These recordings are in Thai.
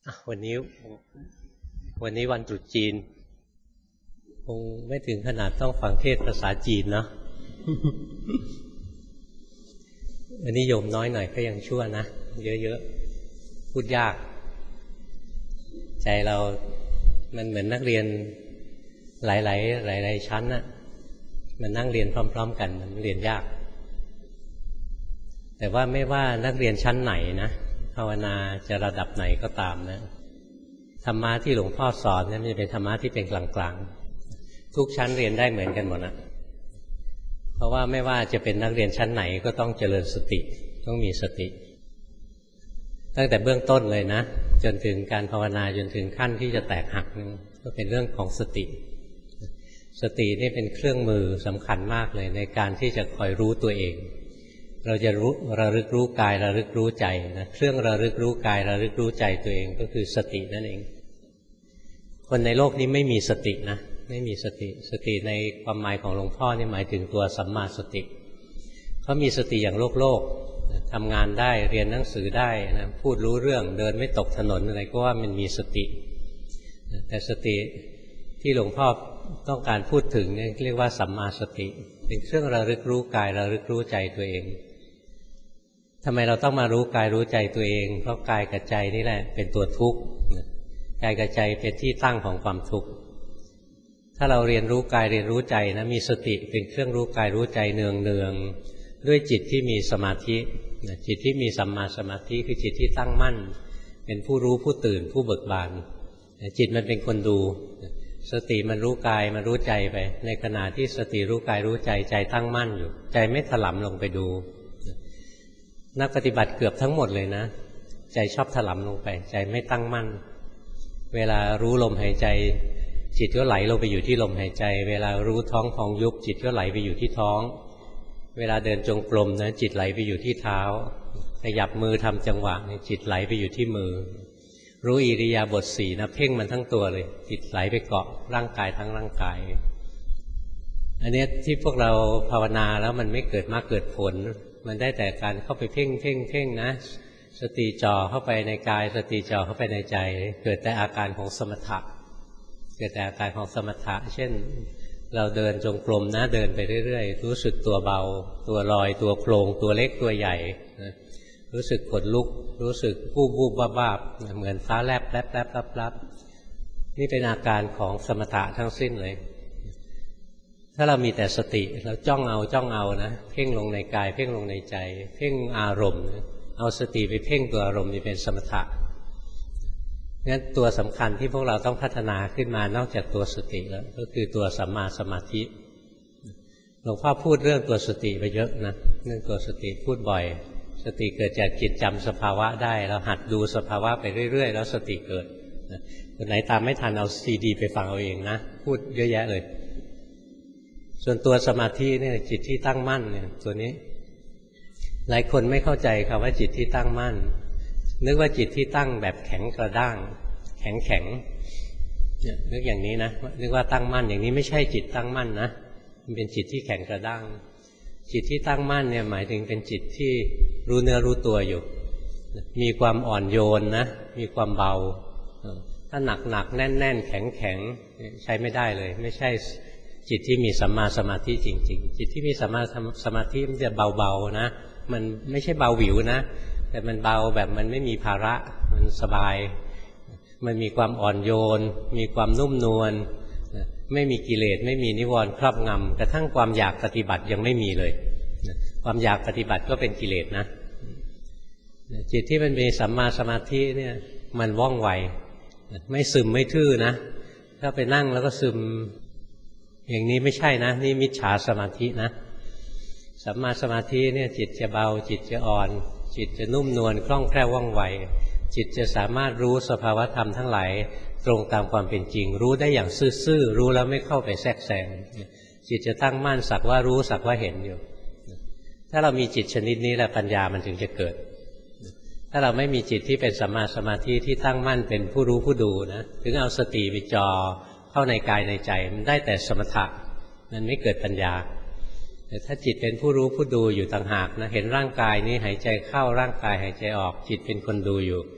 วันนี้วันตรุษจีนคงไม่ถึงขนาดต้องฟังเทศภาษาจีนเนาะ อันนี้โยมน้อยหน่อยก็ยังชั่วนะเยอะๆพูดยากใจเรามันเหมือนนักเรียนหลายชั้นน่ะมันนั่งเรียนพร้อมๆกันมันเรียนยากแต่ว่าไม่ว่านักเรียนชั้นไหนนะภาวนาจะระดับไหนก็ตามนะธรรมะที่หลวงพ่อสอนเนี่ยมันจะเป็นธรรมะที่เป็นกลางๆทุกชั้นเรียนได้เหมือนกันหมดนะเพราะว่าไม่ว่าจะเป็นนักเรียนชั้นไหนก็ต้องเจริญสติต้องมีสติตั้งแต่เบื้องต้นเลยนะจนถึงการภาวนาจนถึงขั้นที่จะแตกหักก็เป็นเรื่องของสติสตินี่เป็นเครื่องมือสำคัญมากเลยในการที่จะคอยรู้ตัวเองเราจะระลึกรู้กายระลึกรู้ใจนะเครื่องระลึกรู้กายระลึกรู้ใจตัวเองก็คือสตินั่นเองคนในโลกนี้ไม่มีสตินะไม่มีสติในความหมายของหลวงพ่อนี่หมายถึงตัวสัมมาสติเขามีสติอย่างโลกทำงานได้เรียนหนังสือได้นะพูดรู้เรื่องเดินไม่ตกถนนอะไรก็ว่ามันมีสติแต่สติที่หลวงพ่อต้องการพูดถึงเนี่ยเรียกว่าสัมมาสติเป็นเครื่องระลึกรู้กายระลึกรู้ใจตัวเองทำไมเราต้องมารู้กายรู้ใจตัวเองเพราะกายกับใจนี่แหละเป็นตัวทุกข์กายกับใจเป็นที่ตั้งของความทุกข์ถ้าเราเรียนรู้กายเรียนรู้ใจนะมีสติเป็นเครื่องรู้กายรู้ใจเนืองด้วยจิตที่มีสมาธิจิตที่มีสัมมาสมาธิคือจิตที่ตั้งมั่นเป็นผู้รู้ผู้ตื่นผู้เบิกบานจิตมันเป็นคนดูสติมันรู้กายมันรู้ใจไปในขณะที่สติรู้กายรู้ใจใจตั้งมั่นอยู่ใจไม่ถลำลงไปดูนักปฏิบัติเกือบทั้งหมดเลยนะใจชอบถลำลงไปใจไม่ตั้งมั่นเวลารู้ลมหายใจจิตก็ไหลลงไปอยู่ที่ลมหายใจเวลารู้ท้องพองยุบจิตก็ไหลไปอยู่ที่ท้องเวลาเดินจงกรมนะจิตไหลไปอยู่ที่เท้าขยับมือทำจังหวะจิตไหลไปอยู่ที่มือรู้อิริยาบถสี่นะเพ่งมันทั้งตัวเลยจิตไหลไปเกาะร่างกายทั้งร่างกายอันนี้ที่พวกเราภาวนาแล้วมันไม่เกิดมากเกิดผลมันได้แต่การเข้าไปเพ่งนะสติจ่อเข้าไปในกายสติจ่อเข้าไปในใจเกิดแต่อาการของสมถะเกิดแต่อาการของสมถะเช่นเราเดินจงกรมนะเดินไปเรื่อยๆรู้สึกตัวเบาตัวลอยตัวโครงตัวเล็กตัวใหญ่รู้สึกขนลุกรู้สึกวูบวาบเหมือนฟ้าแลบรับนี่เป็นอาการของสมถะทั้งสิ้นเลยถ้าเรามีแต่สติเราจ้องเอานะเพ่งลงในกายเพ่งลงในใจเพ่งอารมณ์เอาสติไปเพ่งตัวอารมณ์นี่เป็นสมถะงั้นตัวสำคัญที่พวกเราต้องพัฒนาขึ้นมานอกจากตัวสติแล้วก็คือตัวสัมมาสมาธิหลวงพ่อพูดเรื่องตัวสติไปเยอะนะเรื่องตัวสติพูดบ่อยสติเกิดจากจิตจำสภาวะได้เราหัดดูสภาวะไปเรื่อยๆแล้วสติเกิดคนไหนตามไม่ทันเอาซีดีไปฟังเอาเองนะพูดเยอะแยะเลยส่วนตัวสมาธิเนี่ยจิตที่ตั้งมั่นเนี่ยตัวนี้หลายคนไม่เข้าใจคำว่าจิตที่ตั้งมั่นนึกว่าจิตที่ตั้งแบบแข็งกระด้างแข็งนึกอย่างนี้นะนึกว่าตั้งมั่นอย่างนี้ไม่ใช่จิตตั้งมั่นนะมันเป็นจิตที่แข็งกระด้างจิตที่ตั้งมั่นเนี่ยหมายถึงเป็นจิตที่รู้เนื้อรู้ตัวอยู่มีความอ่อนโยนนะมีความเบาถ้าหนักแน่นแข็งใช้ไม่ได้เลยไม่ใช่จิตที่มีสัมมาสมาธิจริงๆจิตที่มีสัมมาสมาธิมันจะเบาๆนะมันไม่ใช่เบาหวิวนะแต่มันเบาแบบมันไม่มีภาระมันสบายมันมีความอ่อนโยนมีความนุ่มนวลไม่มีกิเลสไม่มีนิวรณ์ครอบงำกระทั่งความอยากปฏิบัติยังไม่มีเลยความอยากปฏิบัติก็เป็นกิเลสนะจิตที่มันมีสัมมาสมาธิเนี่ยมันว่องไวไม่ซึมไม่ทื่อนะถ้าไปนั่งแล้วก็ซึมอย่างนี้ไม่ใช่นะนี่มิจฉาสมาธินะสัมมาสมาธิเนี่ยจิตจะเบาจิตจะอ่อนจิตจะนุ่มนวลคล่องแคล่วว่องไวจิตจะสามารถรู้สภาวธรรมทั้งหลายตรงตามความเป็นจริงรู้ได้อย่างซื่อๆรู้แล้วไม่เข้าไปแทรกแซงจิตจะตั้งมั่นสักว่ารู้สักว่าเห็นอยู่ถ้าเรามีจิตชนิดนี้แหละปัญญามันถึงจะเกิดถ้าเราไม่มีจิตที่เป็นสัมมาสมาธิที่ตั้งมั่นเป็นผู้รู้ผู้ดูนะถึงเอาสติไปจ่อเข้าในกายในใจมันได้แต่สมถะมันไม่เกิดปัญญาแต่ถ้าจิตเป็นผู้รู้ผู้ดูอยู่ต่างหากนะเห็นร่างกายนี้หายใจเข้าร่างกายหายใจออกจิตเป็นคนดูอยู่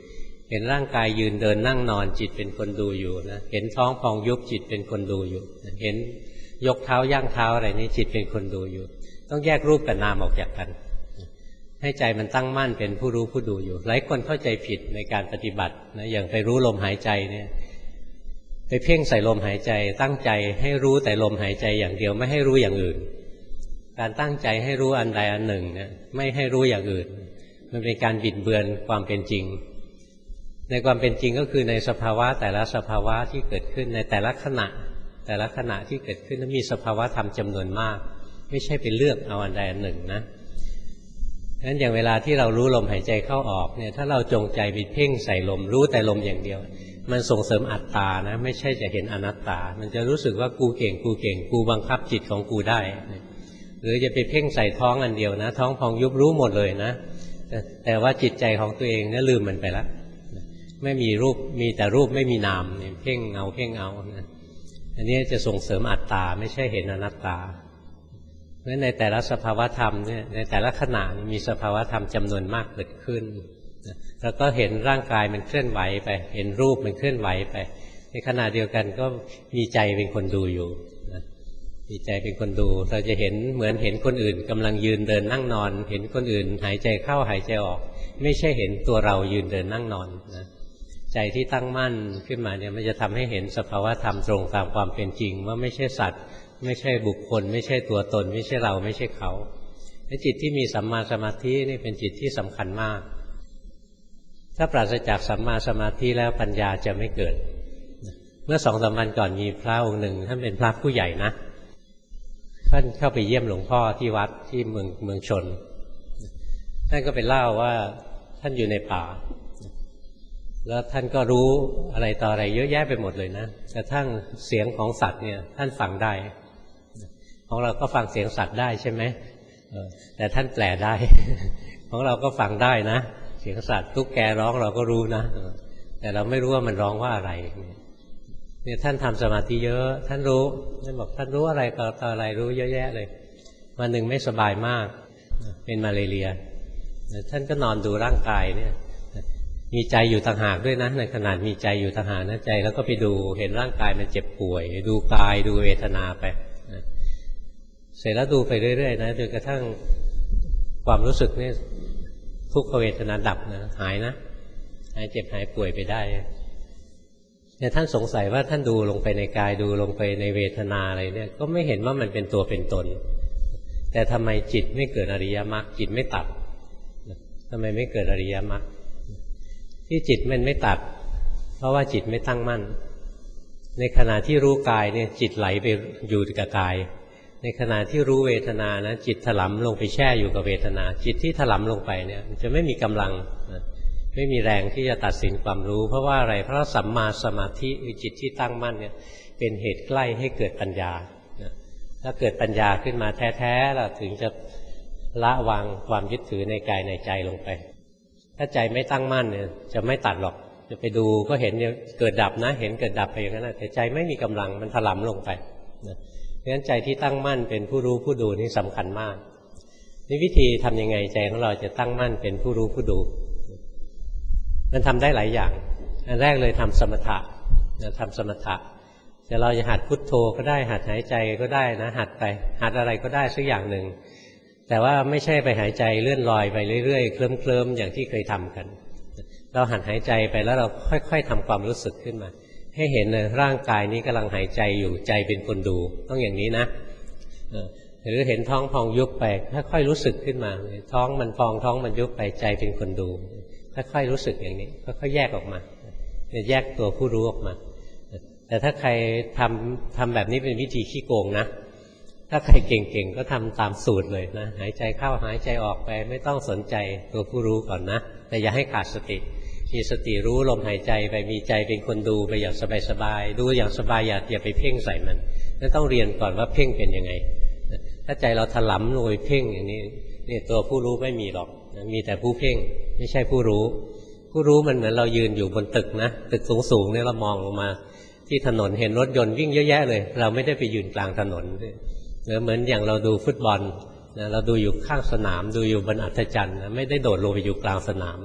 เห็นร่างกายยืนเดินนั่งนอนจิตเป็นคนดูอยู่นะเห็นท้องพองยุบจิตเป็นคนดูอยู่เห็นยกเท้าย่างเท้าอะไรนี้จิตเป็นคนดูอยู่ต้องแยกรูปกับนามออกจากกันให้ใจมันตั้งมั่นเป็นผู้รู้ผู้ดูอยู่หลายคนเข้าใจผิดในการปฏิบัตินะอย่างไปรู้ลมหายใจเนี่ยไปเพ่งใส่ลมหายใจตั้งใจให้รู้แต่ลมหายใจอย่างเดียวไม่ให้รู้อย่างอื่นการตั้งใจให้รู้อันใดอันหนึ่งเนี่ยไม่ให้รู้อย่างอื่นมันเป็นการบิดเบือนความเป็นจริงในความเป็นจริงก็คือในสภาวะแต่ละสภาวะที่เกิดขึ้นในแต่ละขณะที่เกิดขึ้นนั้นมีสภาวะธรรมจำนวนมากไม่ใช่เป็นเลือกเอาอันใดอันหนึ่งนะงั้นอย่างเวลาที่เรารู้ลมหายใจเข้าออกเนี่ยถ้าเราจงใจไปเพ่งใส่ลมรู้แต่ลมอย่างเดียวมันส่งเสริมอัตตานะไม่ใช่จะเห็นอนัตตามันจะรู้สึกว่ากูเก่งกูบังคับจิตของกูได้หรือจะไปเพ่งใส่ท้องอันเดียวนะท้องพองยุบรู้หมดเลยนะแต่ว่าจิตใจของตัวเองเนี่ยลืมมันไปแล้วไม่มีรูปมีแต่รูปไม่มีนามเนี่ยเพ่งเอานะอันนี้จะส่งเสริมอัตตาไม่ใช่เห็นอนัตตาเพราะฉะนั้นในแต่ละสภาวธรรมเนี่ยในแต่ละขณะมีสภาวธรรมจำนวนมากเกิดขึ้นแล้วก็เห็นร่างกายมันเคลื่อนไหวไปเห็นรูปมันเคลื่อนไหวไปในขณะเดียวกันก็มีใจเป็นคนดูอยู่มีใจเป็นคนดูเราจะเห็นเหมือนเห็นคนอื่นกำลังยืนเดินนั่งนอนเห็นคนอื่นหายใจเข้าหายใจออกไม่ใช่เห็นตัวเรายืนเดินนั่งนอนนะใจที่ตั้งมั่นขึ้นมาเนี่ยมันจะทำให้เห็นสภาวธรรมตรงตามความเป็นจริงว่าไม่ใช่สัตว์ไม่ใช่บุคคลไม่ใช่ตัวตนไม่ใช่เราไม่ใช่เขาและจิตที่มีสัมมาสมาธินี่เป็นจิตที่สำคัญมากถ้าปราศจากสัมมาสมาธิแล้วปัญญาจะไม่เกิดเมื่อ2-3 วันก่อนมีพระองค์หนึ่งท่านเป็นพระผู้ใหญ่นะท่านเข้าไปเยี่ยมหลวงพ่อที่วัดที่เมืองชนท่านก็ไปเล่าว่าท่านอยู่ในป่าแล้วท่านก็รู้อะไรต่ออะไรเยอะแยะไปหมดเลยนะกระทั่งเสียงของสัตว์เนี่ยท่านฟังได้ของเราก็ฟังเสียงสัตว์ได้ใช่ไหมแต่ท่านแปลได้ของเราก็ฟังได้นะเสียงสัตว์ตุ๊กแกร้องเราก็รู้นะแต่เราไม่รู้ว่ามันร้องว่าอะไรเนี่ยท่านทำสมาธิเยอะท่านรู้ท่านบอกท่านรู้อะไรต่ออะไรรู้เยอะแยะเลยวันหนึ่งไม่สบายมากเป็นมาเลเรียท่านก็นอนดูร่างกายเนี่ยมีใจอยู่ต่างหากด้วยนะในขนาดมีใจอยู่ต่างหากนะใจแล้วก็ไปดูเห็นร่างกายมันเจ็บป่วยดูกายดูเวทนาไปเสร็จแล้วดูไปเรื่อยๆนะจนกระทั่งความรู้สึกนี่ทุกขเวทนาดับนะหายนะหายเจ็บหายป่วยไปได้เนี่ยท่านสงสัยว่าท่านดูลงไปในกายดูลงไปในเวทนาอะไรเนี่ยก็ไม่เห็นว่ามันเป็นตัวเป็นตนแต่ทำไมจิตไม่เกิดอริยมรรคจิตไม่ตัดทำไมไม่เกิดอริยมรรคที่จิตมันไม่ตัดเพราะว่าจิตไม่ตั้งมั่นในขณะที่รู้กายเนี่ยจิตไหลไปอยู่กับกายในขณะที่รู้เวทนานะจิตถลำลงไปแช่อยู่กับเวทนาจิตที่ถลำลงไปเนี่ยมันจะไม่มีกำลังไม่มีแรงที่จะตัดสินความรู้เพราะว่าอะไรเพราะสัมมาสมาธิคือจิตที่ตั้งมั่นเนี่ยเป็นเหตุใกล้ให้เกิดปัญญาถ้าเกิดปัญญาขึ้นมาแท้ๆเราถึงจะละวางความยึดถือในกายในใจลงไปถ้าใจไม่ตั้งมั่นเนี่ยจะไม่ตัดหรอกจะไปดูก็เห็นเกิดดับนะเห็นเกิดดับไปอย่างนั้นแต่ใจไม่มีกำลังมันถลำลงไปเพราะฉะนั้นใจที่ตั้งมั่นเป็นผู้รู้ผู้ดูนี่สำคัญมากนี่วิธีทำยังไงใจของเราจะตั้งมั่นเป็นผู้รู้ผู้ดูมันทำได้หลายอย่างอันแรกเลยทำสมถะทำสมถะแต่เราจะหัดพุทโธก็ได้หัดหายใจก็ได้นะหัดไปหัดอะไรก็ได้สักอย่างหนึ่งแต่ว่าไม่ใช่ไปหายใจเลื่อนลอยไปเรื่อยๆเคลิ้มๆอย่างที่เคยทำกันเราหัดหายใจไปแล้วเราค่อยๆทำความรู้สึกขึ้นมาให้เห็นเลยร่างกายนี้กำลังหายใจอยู่ใจเป็นคนดูต้องอย่างนี้นะหรือเห็นท้องพองยุบไปค่อยๆรู้สึกขึ้นมาท้องมันพองท้องมันยุบไปใจเป็นคนดูค่อยๆรู้สึกอย่างนี้ค่อยๆแยกออกมาแยกตัวผู้รู้ออกมาแต่ถ้าใครทำแบบนี้เป็นวิธีขี้โกงนะถ้าใครเก่งๆก็ทำตามสูตรเลยนะหายใจเข้าหายใจออกไปไม่ต้องสนใจตัวผู้รู้ก่อนนะแต่อย่าให้ขาดสติมีสติรู้ลมหายใจไปมีใจเป็นคนดูไปอย่างสบายๆดูอย่างสบายอย่าไปเพ่งใส่มันไม่ต้องเรียนก่อนว่าเพ่งเป็นยังไงถ้าใจเราถลำลงไปเพ่งอย่างนี้นี่ตัวผู้รู้ไม่มีหรอกมีแต่ผู้เพ่งไม่ใช่ผู้รู้ผู้รู้มันเหมือนเรายืนอยู่บนตึกนะตึกสูงๆเนี่ยเรามองลงมาที่ถนนเห็นรถยนต์วิ่งเยอะแยะเลยเราไม่ได้ไปยืนกลางถนนเหมือนอย่างเราดูฟุตบอลนะเราดูอยู่ข้างสนามดูอยู่บนอัฐจันทร์นะไม่ได้โดดลงไปอยู่กลางสนาม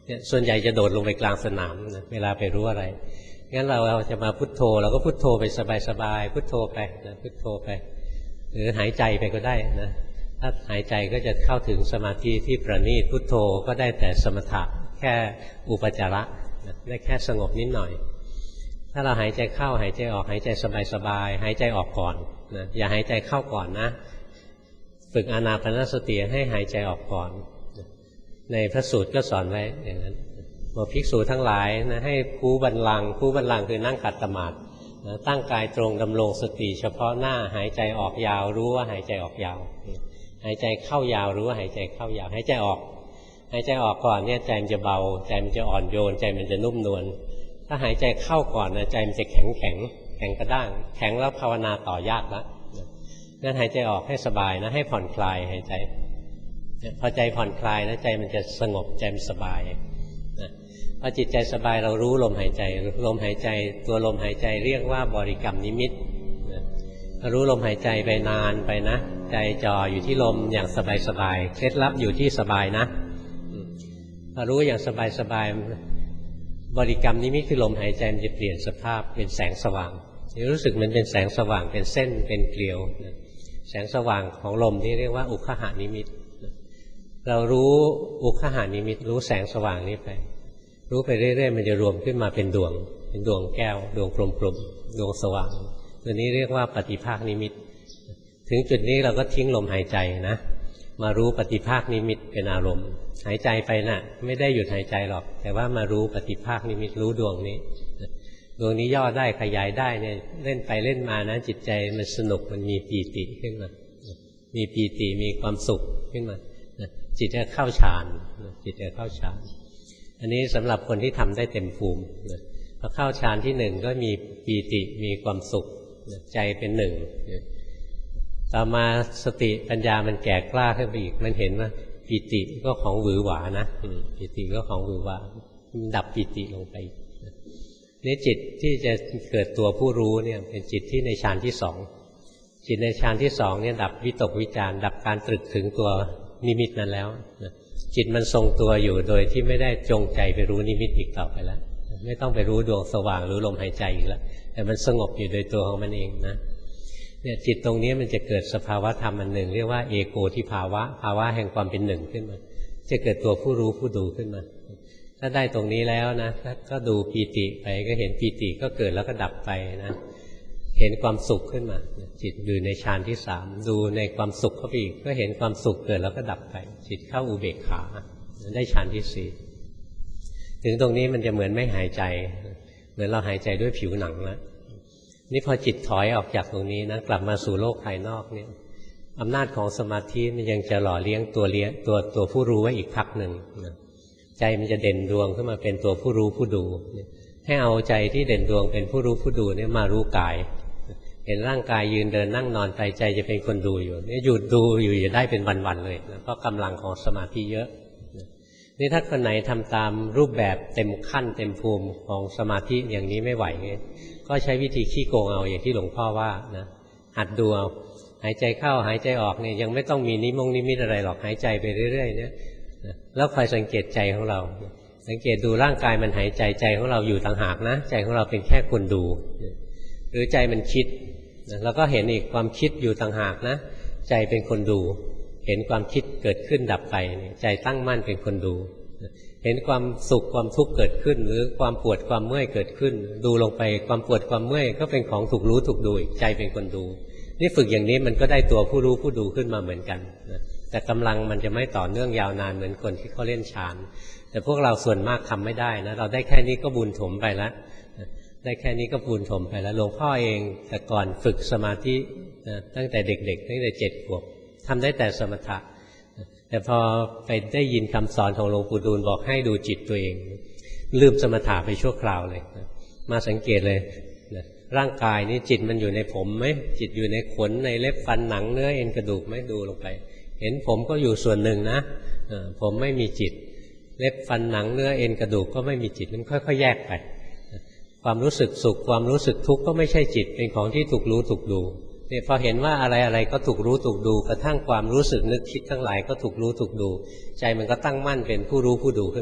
เนี่ยส่วนใหญ่จะโดดลงไปกลางสนามนะเวลาไปรู้อะไรงั้นเราจะมาพุทโธเราก็พุทโธไปสบายๆพุทโธไปนะพุทโธไปหรือหายใจไปก็ได้นะถ้าหายใจก็จะเข้าถึงสมาธิที่ประณีตพุทโธก็ได้แต่สมถะแค่อุปจาระนะได้แค่สงบนิดหน่อยถ้าเราหายใจเข้าหายใจออกหายใจสบายๆหายใจออกก่อนนะอย่าหายใจเข้าก่อนนะฝึกอานาปานสติให้หายใจออกก่อนในพระสูตรก็สอนไว้อย่างนั้นบอกภิกษุทั้งหลายนะให้คูบัลลังก์คูบัลลังก์คือนั่งขัดสมาธินะตั้งกายตรงดำรงสติเฉพาะหน้าหายใจออกยาวรู้ว่าหายใจออกยาวหายใจเข้ายาวรู้ว่าหายใจเข้ายาวหายใจออกก่อนเนี่ยใจมันจะเบาใจมันจะอ่อนโยนใจมันจะนุ่มนวลถ้าหายใจเข้าก่อนนะใจมันจะแข็งกระด้างแข็งแล้วภาวนาต่อยากแล้วงั้นหายใจออกให้สบายนะให้ผ่อนคลายหายใจพอใจผ่อนคลายนะใจมันจะสงบใจมันสบายพอจิตใจสบายเรารู้ลมหายใจตัวลมหายใจเรียกว่าบริกรรมนิมิตรู้ลมหายใจไปนานไปนะใจจ่ออยู่ที่ลมอย่างสบายเคล็ดลับอยู่ที่สบายนะพอรู้อย่างสบายบริกรรมนิมิตคือลมหายใจมันจะเปลี่ยนสภาพเป็นแสงสว่างรู้สึกมันเป็นแสงสว่างเป็นเส้นเป็นเกลียวแสงสว่างของลมที่เรียกว่าอุคหานิมิตเรารู้อุคหานิมิตรู้แสงสว่างนี้ไปรู้ไปเรื่อยๆมันจะรวมขึ้นมาเป็นดวงแก้วดวงกลมๆดวงสว่างตัวนี้เรียกว่าปฏิภาคนิมิตถึงจุดนี้เราก็ทิ้งลมหายใจนะมารู้ปฏิภาคนิมิตเป็นอารมณ์หายใจไปน่ะไม่ได้หยุดหายใจหรอกแต่ว่ามารู้ปฏิภาคนิมิตรู้ดวงนี้ย่อได้ขยายได้เนี่ยเล่นไปเล่นมานะจิตใจมันสนุกมันมีปีติขึ้นมามีปีติมีความสุขขึ้นมาจิตจะเข้าฌานอันนี้สำหรับคนที่ทำได้เต็มภูมิพอเข้าฌานที่หนึ่งก็มีปีติมีความสุขใจเป็นหนึ่งต่อมาสติปัญญามันแก่กล้าขึ้นไปอีกมันเห็นว่าปีติก็ของหวือหวานะปีติก็ของหวือหวาดับปีติลงไปนี่จิตที่จะเกิดตัวผู้รู้เนี่ยเป็นจิตที่ในฌานที่สองจิตในฌานที่สองเนี่ยดับวิตกวิจารดับการตรึกถึงตัวนิมิตนั้นแล้วจิตมันทรงตัวอยู่โดยที่ไม่ได้จงใจไปรู้นิมิตอีกต่อไปแล้วไม่ต้องไปรู้ดวงสว่างหรือลมหายใจอีกแล้วแต่มันสงบอยู่โดยตัวของมันเองนะเนี่ยจิตตรงนี้มันจะเกิดสภาวะธรรมอันหนึ่งเรียกว่าเอโกทิภาวะแห่งความเป็นหนึ่งขึ้นมาจะเกิดตัวผู้รู้ผู้ดูขึ้นมาถ้าได้ตรงนี้แล้วนะก็ดูปีติไปก็เห็นปีติก็เกิดแล้วก็ดับไปนะเห็นความสุขขึ้นมาจิตอยู่ในฌานที่สามดูในความสุขเข้าไปอีกก็เห็นความสุขเกิดแล้วก็ดับไปจิตเข้าอุเบกขาได้ฌานที่สี่ถึงตรงนี้มันจะเหมือนไม่หายใจเหมือนเราหายใจด้วยผิวหนังแล้วนี่พอจิตถอยออกจากตรงนี้นะกลับมาสู่โลกภายนอกเนี่ยอำนาจของสมาธิมันยังจะหล่อเลี้ยงตัวผู้รู้ไว้อีกพักหนึ่งใจมันจะเด่นดวงขึ้นมาเป็นตัวผู้รู้ผู้ดูให้เอาใจที่เด่นดวงเป็นผู้รู้ผู้ดูเนี่ยมารู้กายเห็นร่างกายยืนเดินนั่งนอนไปใจจะเป็นคนดูอยู่เนี่ยหยุดดูอยู่อย่าได้เป็นวันๆเลยนะเพราะกำลังของสมาธิเยอะนี่ถ้าคนไหนทำตามรูปแบบเต็มขั้นเต็มภูมิของสมาธิอย่างนี้ไม่ไหวก็ใช้วิธีขี้โกงเอาอย่างที่หลวงพ่อว่านะหัดดูเอาหายใจเข้าหายใจออกเนี่ยยังไม่ต้องมีนิมิตอะไรหรอกหายใจไปเรื่อยๆเนี่ยแล้วคอยสังเกตใจของเราสังเกตดูร่างกายมันหายใจใจของเราอยู่ต่างหากนะใจของเราเป็นแค่คนดูหรือใจมันคิดแล้วก็เห็นอีกความคิดอยู่ต่างหากนะใจเป็นคนดูเห็นความคิดเกิดขึ้นดับไปใจตั้งมั่นเป็นคนดูเห็นความสุขความทุกข์เกิดขึ้นหรือความปวดความเมื่อยเกิดขึ้นดูลงไปความปวดความเมื่อยก็เป็นของถูกรู้ถูกดูอีกใจเป็นคนดูนี่ฝึกอย่างนี้มันก็ได้ตัวผู้รู้ผู้ดูขึ้นมาเหมือนกันแต่กำลังมันจะไม่ต่อเนื่องยาวนานเหมือนคนที่เขาเล่นฌานแต่พวกเราส่วนมากทำไม่ได้นะเราได้แค่นี้ก็บุญถมไปแล้วได้แค่นี้ก็บุญถมไปแล้วหลวงพ่อเองแต่ก่อนฝึกสมาธิตั้งแต่เด็กๆตั้งแต่7 ขวบทำได้แต่สมถะแต่พอไปได้ยินคำสอนของหลวงปู่ดูลบอกให้ดูจิตตัวเองลืมสมถะไปชั่วคราวเลยมาสังเกตเลยร่างกายนี้จิตมันอยู่ในผมไหมจิตอยู่ในขนในเล็บฟันหนังเนื้อเอ็นกระดูกไหมดูลงไปเห็นผมก็อยู่ส่วนหนึ่งนะผมไม่มีจิตเล็บฟันหนังเนื้อเอ็นกระดูกก็ไม่มีจิตมันค่อยๆแยกไปความรู้สึกสุขความรู้สึกทุกข์ก็ไม่ใช่จิตเป็นของที่ถูกรู้ถูกดูเนี่ยพอเห็นว่าอะไรๆก็ถูกรู้ถูกดูกระทั่งความรู้สึกนึกคิดทั้งหลายก็ถูกรู้ถูกดูใจมันก็ตั้งมั่นเป็นผู้รู้ผู้ดูขึ้นมา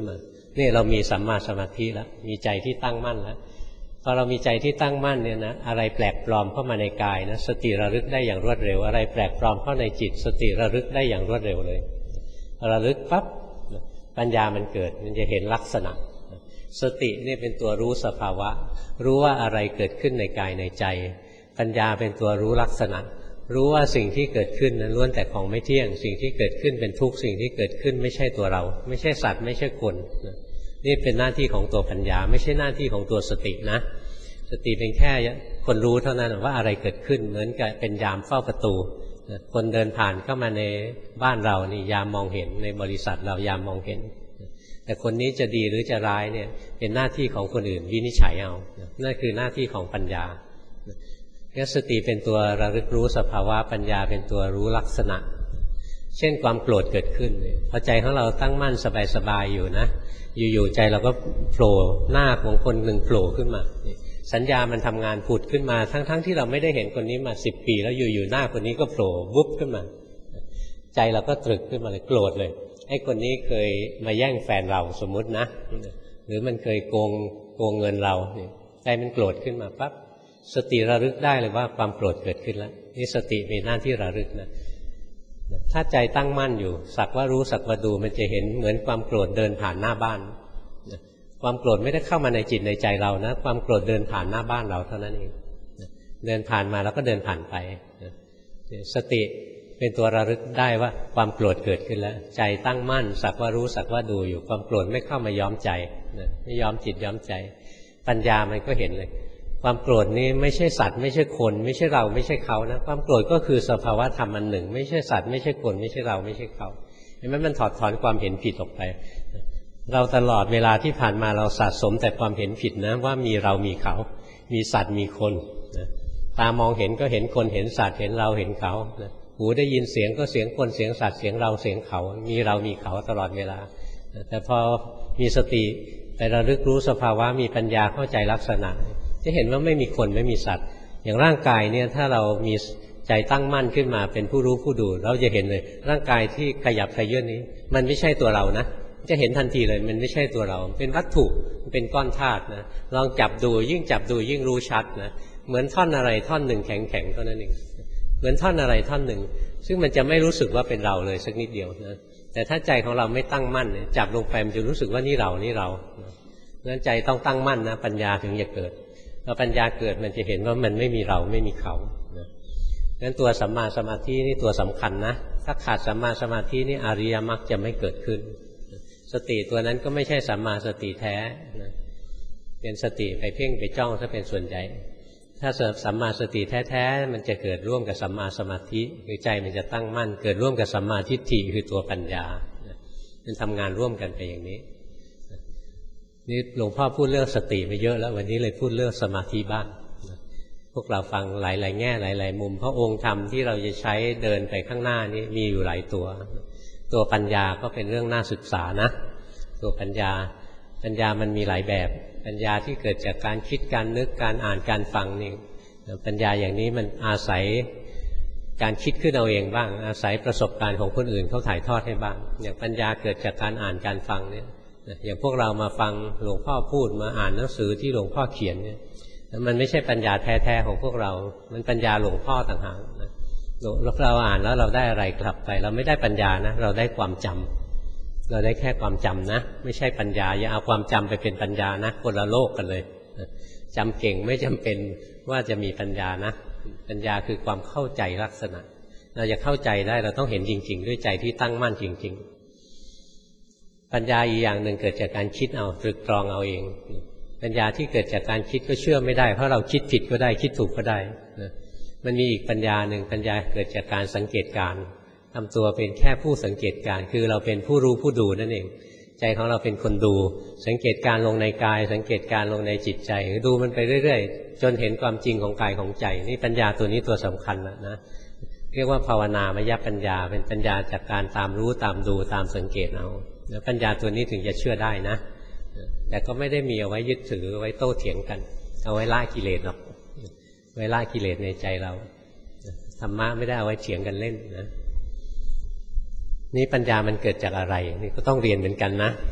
นี่เรามีสัมมาสมาธิแล้วมีใจที่ตั้งมั่นแล้วพอเรามีใจที่ตั้งมั่นเนี่ยนะอะไรแปลกปลอมเข้ามาในกายนะสติระลึกได้อย่างรวดเร็วอะไรแปลกปลอมเข้าในจิตสติระลึกได้อย่างรวดเร็วเลยระลึกปั๊บปัญญามันเกิดมันจะเห็นลักษณะสตินี่เป็นตัวรู้สภาวะรู้ว่าอะไรเกิดขึ้นในกายในใจปัญญาเป็นตัวรู้ลักษณะรู้ว่าสิ่งที่เกิดขึ้นนั้นล้วนแต่ของไม่เที่ยงสิ่งที่เกิดขึ้นเป็นทุกข์สิ่งที่เกิดขึ้นไม่ใช่ตัวเราไม่ใช่สัตว์ไม่ใช่คนนี่เป็นหน้าที่ของตัวปัญญาไม่ใช่หน้าที่ของตัวสตินะสติเป็นแค่คนรู้เท่านั้นว่าอะไรเกิดขึ้นเหมือนกับเป็นยามเฝ้าประตูคนเดินผ่านเข้ามาในบ้านเรานี่ยามมองเห็นในบริษัทเรายามมองเห็นแต่คนนี้จะดีหรือจะร้ายเนี่ยเป็นหน้าที่ของคนอื่นวินิจฉัยเอานั่นคือหน้าที่ของปัญญาสติเป็นตัวระลึกรู้สภาวะปัญญาเป็นตัวรู้ลักษณะเช่นความโกรธเกิดขึ้นพอใจของเราตั้งมั่นสบายๆอยู่นะอยู่ๆใจเราก็โผล่หน้าของคนหนึ่งโผล่ขึ้นมาสัญญามันทำงานผุดขึ้นมาทั้งที่เราไม่ได้เห็นคนนี้มา10 ปีแล้วอยู่ๆหน้าคนนี้ก็โผล่วุบขึ้นมาใจเราก็ตรึกขึ้นมาเลยโกรธเลยไอ้คนนี้เคยมาแย่งแฟนเราสมมุตินะหรือมันเคยโกงเงินเราใจมันโกรธขึ้นมาปั๊บสติระลึกได้เลยว่าความโกรธเกิดขึ้นแล้วนี่สติมีหน้าที่ระลึกนะถ้าใจตั้งมั่นอยู่สักว่ารู้สักว่าดูมันจะเห็นเหมือนความโกรธเดินผ่านหน้าบ้านความโกรธไม่ได้เข้ามาในจิตในใจเรานะความโกรธเดินผ่านหน้าบ้านเราเท่านั้นเองเดินผ่านมาแล้วก็เดินผ่านไปสติเป็นตัวระลึกได้ว่าความโกรธเกิดขึ้นแล้วใจตั้งมั่นสักว่ารู้สักว่าดูอยู่ความโกรธไม่เข้ามาย้อมใจไม่ย้อมจิตย้อมใจปัญญามันก็เห็นเลยความโกรธนี้ไม่ใช่สัตว์ไม่ใช่คนไม่ใช่เราไม่ใช่เขานะความโกรธก็คือสภาวะธรรมอันหนึ่งไม่ใช่สัตว์ไม่ใช่คนไม่ใช่เราไม่ใช่เขาเห็นไหมมันถอดถอนความเห็นผิดออกไปเราตลอดเวลาที่ผ่านมาเราสะสมแต่ความเห็นผิดนะว่ามีเรามีเขามีสัตว์มีคนตามองเห็นก็เห็นคนเห็นสัตว์เห็นเราเห็นเขาหูได้ยินเสียงก็เสียงคนเสียงสัตว์เสียงเราเสียงเขามีเรามีเขาตลอดเวลาแต่พอมีสติไประลึกรู้สภาวะมีปัญญาเข้าใจลักษณะจะเห็นว่าไม่มีคนไม่มีสัตว์อย่างร่างกายเนี่ยถ้าเรามีใจตั้งมั่นขึ้นมาเป็นผู้รู้ผู้ดูเราจะเห็นเลยร่างกายที่ขยับขยื่นนี้มันไม่ใช่ตัวเรานะจะเห็นทันทีเลยมันไม่ใช่ตัวเราเป็นวัตถุเป็นก้อนธาตุนะลองจับดูยิ่งจับดูยิ่งรู้ชัดนะเหมือนท่อนอะไรท่อนหนึ่งแข็งๆเท่านั้นเองเหมือนท่อนอะไรท่อนหนึ่งซึ่งมันจะไม่รู้สึกว่าเป็นเราเลยสักนิดเดียวนะแต่ถ้าใจของเราไม่ตั้งมั่นจับลงไปมันจะรู้สึกว่านี่เรานี่เรางั้นใจต้องตั้งมั่นนะปัญญาถึงจะเกิดพอปัญญาเกิดมันจะเห็นว่ามันไม่มีเราไม่มีเขางั้นตัวสัมมาสมาธินี่ตัวสำคัญนะถ้าขาดสัมมาสมาธินี่อริยมรรคจะไม่เกิดขึ้นสติตัวนั้นก็ไม่ใช่สัมมาสติแท้เป็นสติไปเพ่งไปจ้องถ้าเป็นส่วนใหญ่ถ้าสัมมาสติแท้ๆมันจะเกิดร่วมกับสัมมาสมาธิคือใจมันจะตั้งมั่นเกิดร่วมกับสัมมาทิฏฐิคือตัวปัญญามันทำงานร่วมกันไปอย่างนี้นี่หลวงพ่อพูดเรื่องสติไปเยอะแล้ววันนี้เลยพูดเรื่องสมาธิบ้างพวกเราฟังหลายๆแง่หลายๆมุมเพราะองค์ธรรมที่เราจะใช้เดินไปข้างหน้านี้มีอยู่หลายตัวปัญญาก็เป็นเรื่องน่าศึกษานะตัวปัญญามันมีหลายแบบปัญญาที่เกิดจากการคิดการนึกการอ่านการฟังนี่ปัญญาอย่างนี้มันอาศัยการคิดขึ้นเอาเองบ้างอาศัยประสบการณ์ของคนอื่นเขาถ่ายทอดให้บ้างอย่างปัญญาเกิดจากการอ่านการฟังเนี่ยอย่างพวกเรามาฟังหลวงพ่อพูดมาอ่านหนังสือที่หลวงพ่อเขียนเนี่ยมันไม่ใช่ปัญญาแท้ๆของพวกเรามันปัญญาหลวงพ่อต่างหากเราอ่านแล้วเราได้อะไรกลับไปเราไม่ได้ปัญญานะเราได้ความจำเราได้แค่ความจำนะไม่ใช่ปัญญาอย่าเอาความจำไปเป็นปัญญานะคนละโลกกันเลยจำเก่งไม่จำเป็นว่าจะมีปัญญานะปัญญาคือความเข้าใจลักษณะเราจะเข้าใจได้เราต้องเห็นจริงๆด้วยใจที่ตั้งมั่นจริงๆปัญญาอีกอย่างหนึ่งเกิดจากการคิดเอาตรึกตรองเอาเองปัญญาที่เกิดจากการคิดก็เชื่อไม่ได้เพราะเราคิดผิดก็ได้คิดถูกก็ได้มันมีอีกปัญญาหนึ่งปัญญาเกิดจากการสังเกตการณ์ทำตัวเป็นแค่ผู้สังเกตการณ์คือเราเป็นผู้รู้ผู้ดูนั่นเองใจของเราเป็นคนดูสังเกตการณ์ลงในกายสังเกตการณ์ลงในจิตใจดูมันไปเรื่อยๆจนเห็นความจริงของกายของใจนี่ปัญญาตัวนี้ตัวสำคัญนะเรียกว่าภาวนามยปัญญาเป็นปัญญาจากการตามรู้ตามดูตามสังเกตเอาแล้วปัญญาตัวนี้ถึงจะเชื่อได้นะแต่ก็ไม่ได้มีเอาไว้ยึดถือไว้โต้เถียงกันเอาไว้ละกิเลสหรอกไว้ละกิเลสในใจเราธรรมะไม่ได้เอาไว้เถียงกันเล่นนะนี่ปัญญามันเกิดจากอะไรนี่ก็ต้องเรียนเหมือนกันนะ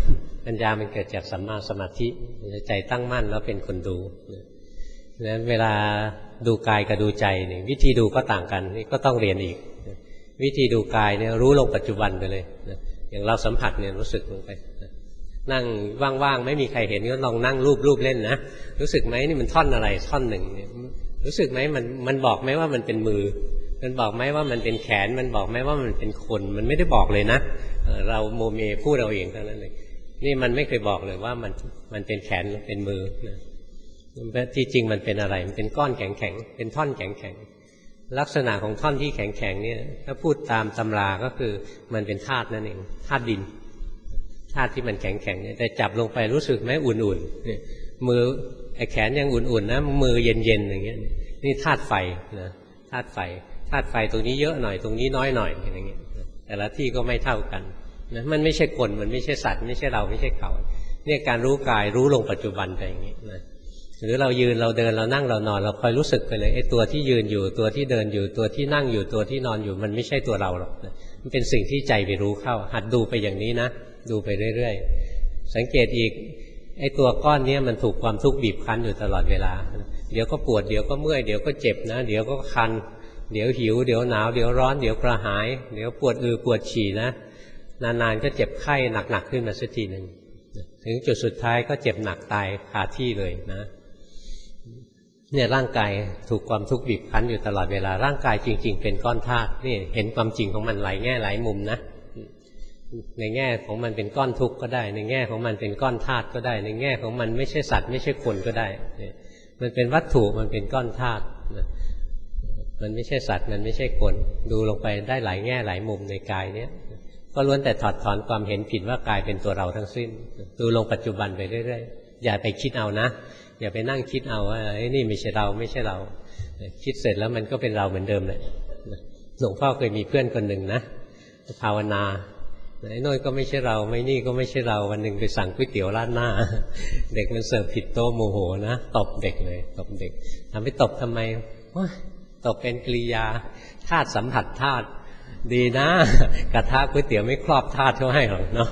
ปัญญามันเกิดจากสัมมาสมาธิใจตั้งมั่นแล้วเป็นคนดูนั้นเวลาดูกายกับดูใจเนี่ยวิธีดูก็ต่างกันนี่ก็ต้องเรียนอีกวิธีดูกายเนี่ยรู้ลงปัจจุบันไปเลยอย่างเราสัมผัสเนี่ยรู้สึกลงไปนั่งว่างๆไม่มีใครเห็นก็ลองนั่งรูปเล่นนะรู้สึกไหมนี่มันท่อนอะไรท่อนหนึ่งรู้สึกไหมมันบอกไหมว่ามันเป็นมือมันบอกไหมว่ามันเป็นแขนมันบอกไหมว่ามันเป็นคนมันไม่ได้บอกเลยนะเราโมเมพูดเราเองเท่านั้นเลยนี่มันไม่เคยบอกเลยว่ามันเป็นแขนเป็นมือที่จริงมันเป็นอะไรมันเป็นก้อนแข็งๆเป็นท่อนแข็งๆลักษณะของท่อนที่แข็งๆเนี่ยถ้าพูดตามตำราก็คือมันเป็นธาตุนั่นเองธาตุดินธาตุที่มันแข็งๆเนี่ยแต่จับลงไปรู้สึกไหมอุ่นๆเนี่ยมือไอ้แขนยังอุ่นๆนะมือเย็นๆอย่างเงี้ยนี่ธาตุไฟนะธาตุไฟตรงนี้เยอะหน่อยตรงนี้น้อยหน่อยอย่างเงี้ยแต่ละที่ก็ไม่เท่ากันนะมันไม่ใช่คนมันไม่ใช่สัตว์ไม่ใช่เราไม่ใช่เขาเนี่ยการรู้กายรู้ลงปัจจุบันไปอย่างนี้นะหรือเรายืนเราเดินเรานั่งเรานอนเราคอยรู้สึกไปเลยไอ้ตัวที่ยืนอยู่ตัวที่เดินอยู่ตัวที่นั่งอยู่ตัวที่นอนอยู่มันไม่ใช่ตัวเราหรอกนะมันเป็นสิ่งที่ใจไปรู้เข้าหัดดูไปอย่างนี้นะดูไปเรื่อยๆสังเกตอีกไอ้ตัวก้อนนี้มันถูกความทุกข์บีบคั้นอยู่ตลอดเวลาเดี๋ยวก็ปวดเดี๋ยวก็เมื่อยเดี๋ยวก็เจ็บนะเดี๋ยวก็คันเดี๋ยวหิวเดี๋ยวหนาวเดี๋ยวร้อนเดี๋ยวกระหายเดี๋ยวปวดปวดฉี่นะนานๆก็เจ็บไข้หนักๆขึ้นมาสักทีหนึ่งถึงจุดสุดท้ายก็เจ็บหนักตายคาที่เลยนะเนี่ยร่างกายถูกความทุกข์บีบคั้นอยู่ตลอดเวลาร่างกายจริงๆเป็นก้อนธาตุนี่เห็นความจริงของมันหลายแง่หลายมุมนะในแง่ของมันเป็นก้อนทุกข์ก็ได้ในแง่ของมันเป็นก้อนธาตุก็ได้ในแง่ของมันไม่ใช่สัตว์ไม่ใช่คนก็ได้มันเป็นวัตถุมันเป็นก้อนธาตุมันไม่ใช่สัตว์มันไม่ใช่คนดูลงไปได้หลายแง่หลายมุมในกายเนี้ยก็ล้วนแต่ถอดถอนความเห็นผิดว่ากายเป็นตัวเราทั้งสิ้นดูลงปัจจุบันไปเรื่อยๆอย่าไปคิดเอานะอย่าไปนั่งคิดเอาว่าไอ้นี่ไม่ใช่เราไม่ใช่เราคิดเสร็จแล้วมันก็เป็นเราเหมือนเดิมเลยหลวงพ่อเคยมีเพื่อนคนหนึ่งนะภาวนาไอ้โน่นก็ไม่ใช่เราไม่นี่ก็ไม่ใช่เราวันหนึ่งไปสั่งก๋วยเตี๋ยวราดหน้าเด็กมันเสิร์ฟผิดโต๊ะโมโหนะตบเด็กเลยตบเด็กทำไปตบทำไมตบเป็นกริยาธาตุสัมผัสธาตุดีนะกระทะก๋วยเตี๋ยวไม่ครอบธาตุเขาให้หรอกเนาะ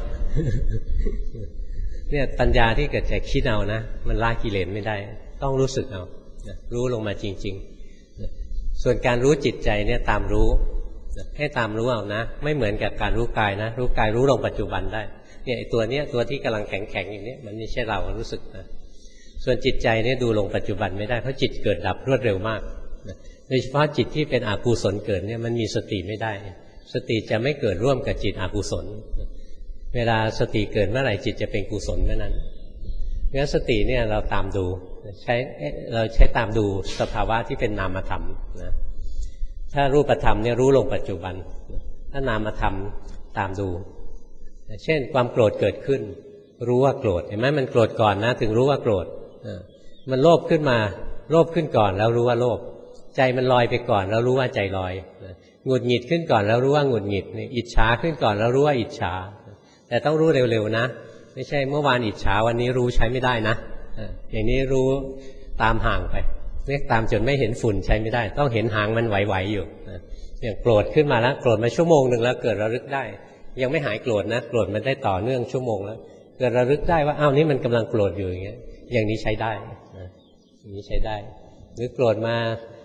เนี่ยปัญญาที่เกิดจากคิดเอานะมันละกิเลสไม่ได้ต้องรู้สึกเอารู้ลงมาจริงๆส่วนการรู้จิตใจเนี่ยตามรู้ให้ตามรู้เอานะไม่เหมือนกับการรู้กายนะรู้กายรู้ลงปัจจุบันได้เนี่ยตัวเนี้ยตัวที่กำลังแข็งๆอย่างนี้มันไม่ใช่เรารู้สึกนะส่วนจิตใจเนี่ยดูลงปัจจุบันไม่ได้เพราะจิตเกิดดับรวดเร็วมากโดยเฉพาะจิตที่เป็นอกุศลเกิดเนี่ยมันมีสติไม่ได้สติจะไม่เกิดร่วมกับจิตอกุศลเวลาสติเกิดเมื่อไหร่จิตจะเป็นกุศลเมื่อนั้นงั้นสติเนี่ยเราตามดูเราใช้ตามดูสภาวะที่เป็นนามธรรมนะถ้ารูปธรรมเนี่ยรู้ลงปัจจุบันถ้านามธรรมตามดูเช่นความโกรธเกิดขึ้นรู้ว่าโกรธเห็นไหมมันโกรธก่อนนะถึงรู้ว่าโกรธมันโลภขึ้นมาโลภขึ้นก่อนแล้วรู้ว่าโลภใจมันลอยไปก่อนแล้วรู้ว่าใจลอยหงุดหงิดขึ้นก่อนแล้วรู้ว่าหงุดหงิดอิจฉาขึ้นก่อนแล้วรู้ว่าอิจฉาแต่ต้องรู้เร็วๆนะไม่ใช่เมื่อวานอิจฉาวันนี้รู้ใช้ไม่ได้นะอย่างนี้รู้ตามห่างไปเรียกตามจนไม่เห็นฝุ่นใช้ไม่ได้ต้องเห็นหางมันไหวๆอยู่อย่างโกรธขึ้นมาแล้วโกรธมาชั่วโมงหนึ่งแล้วเกิดระลึกได้ยังไม่หายโกรธนะโกรธมันได้ต่อเนื่องชั่วโมงแล้วเกิดระลึกได้ว่าอ้าวนี่มันกำลังโกรธอยู่อย่างนี้ใช้ได้อย่างนี้ใช้ได้หรือโกรธมา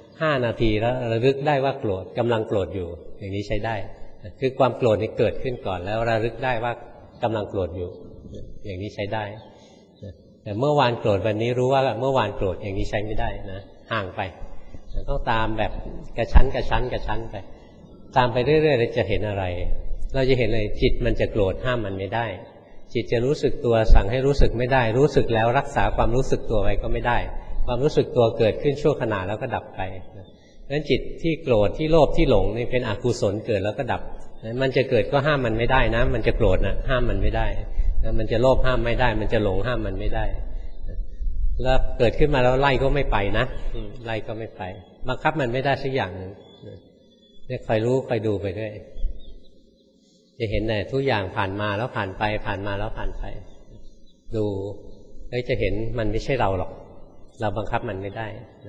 5 นาทีแล้วระลึกได้ว่าโกรธกำลังโกรธอยู่อย่างนี้ใช้ได้คือความโกรธนี่เกิดขึ้นก่อนแล้วระลึกได้ว่ากำลังโกรธอยู่อย่างนี้ใช้ได้แต่เมื่อวานโกรธวันนี้รู้ว่าเมื่อวานโกรธอย่างนี้ใช้ไม่ได้นะห่างไปต้องตามแบบกระชั้นไปตามไปเรื่อยๆเราจะเห็นอะไรเราจะเห็นเลยจิตมันจะโกรธห้ามมันไม่ได้จิตจะรู้สึกตัวสั่งให้รู้สึกไม่ได้รู้สึกแล้วรักษาความรู้สึกตัวไว้ก็ไม่ได้ความรู้สึกตัวเกิดขึ้นชั่วขณะแล้วก็ดับไปงั้นจิตที่โกรธที่โลภที่หลงนี่เป็นอกุศลเกิดแล้วก็ดับมันจะเกิดก็ห้ามมันไม่ได้นะมันจะโกรธนะห้ามมันไม่ได้มันจะโลภห้ามไม่ได้มันจะหลงห้ามมันไม่ได้แล้วเกิดขึ้นมาแล้วไล่ก็ไม่ไปนะไล่ก็ไม่ไปบังคับมันไม่ได้สักอย่างนึงเนี่ยคอยรู้คอยดูไปด้วยจะเห็นเลยทุกอย่างผ่านมาแล้วผ่านไปผ่านมาแล้วผ่านไปดูแล้วจะเห็นมันไม่ใช่เราหรอกเราบังคับมันไม่ได้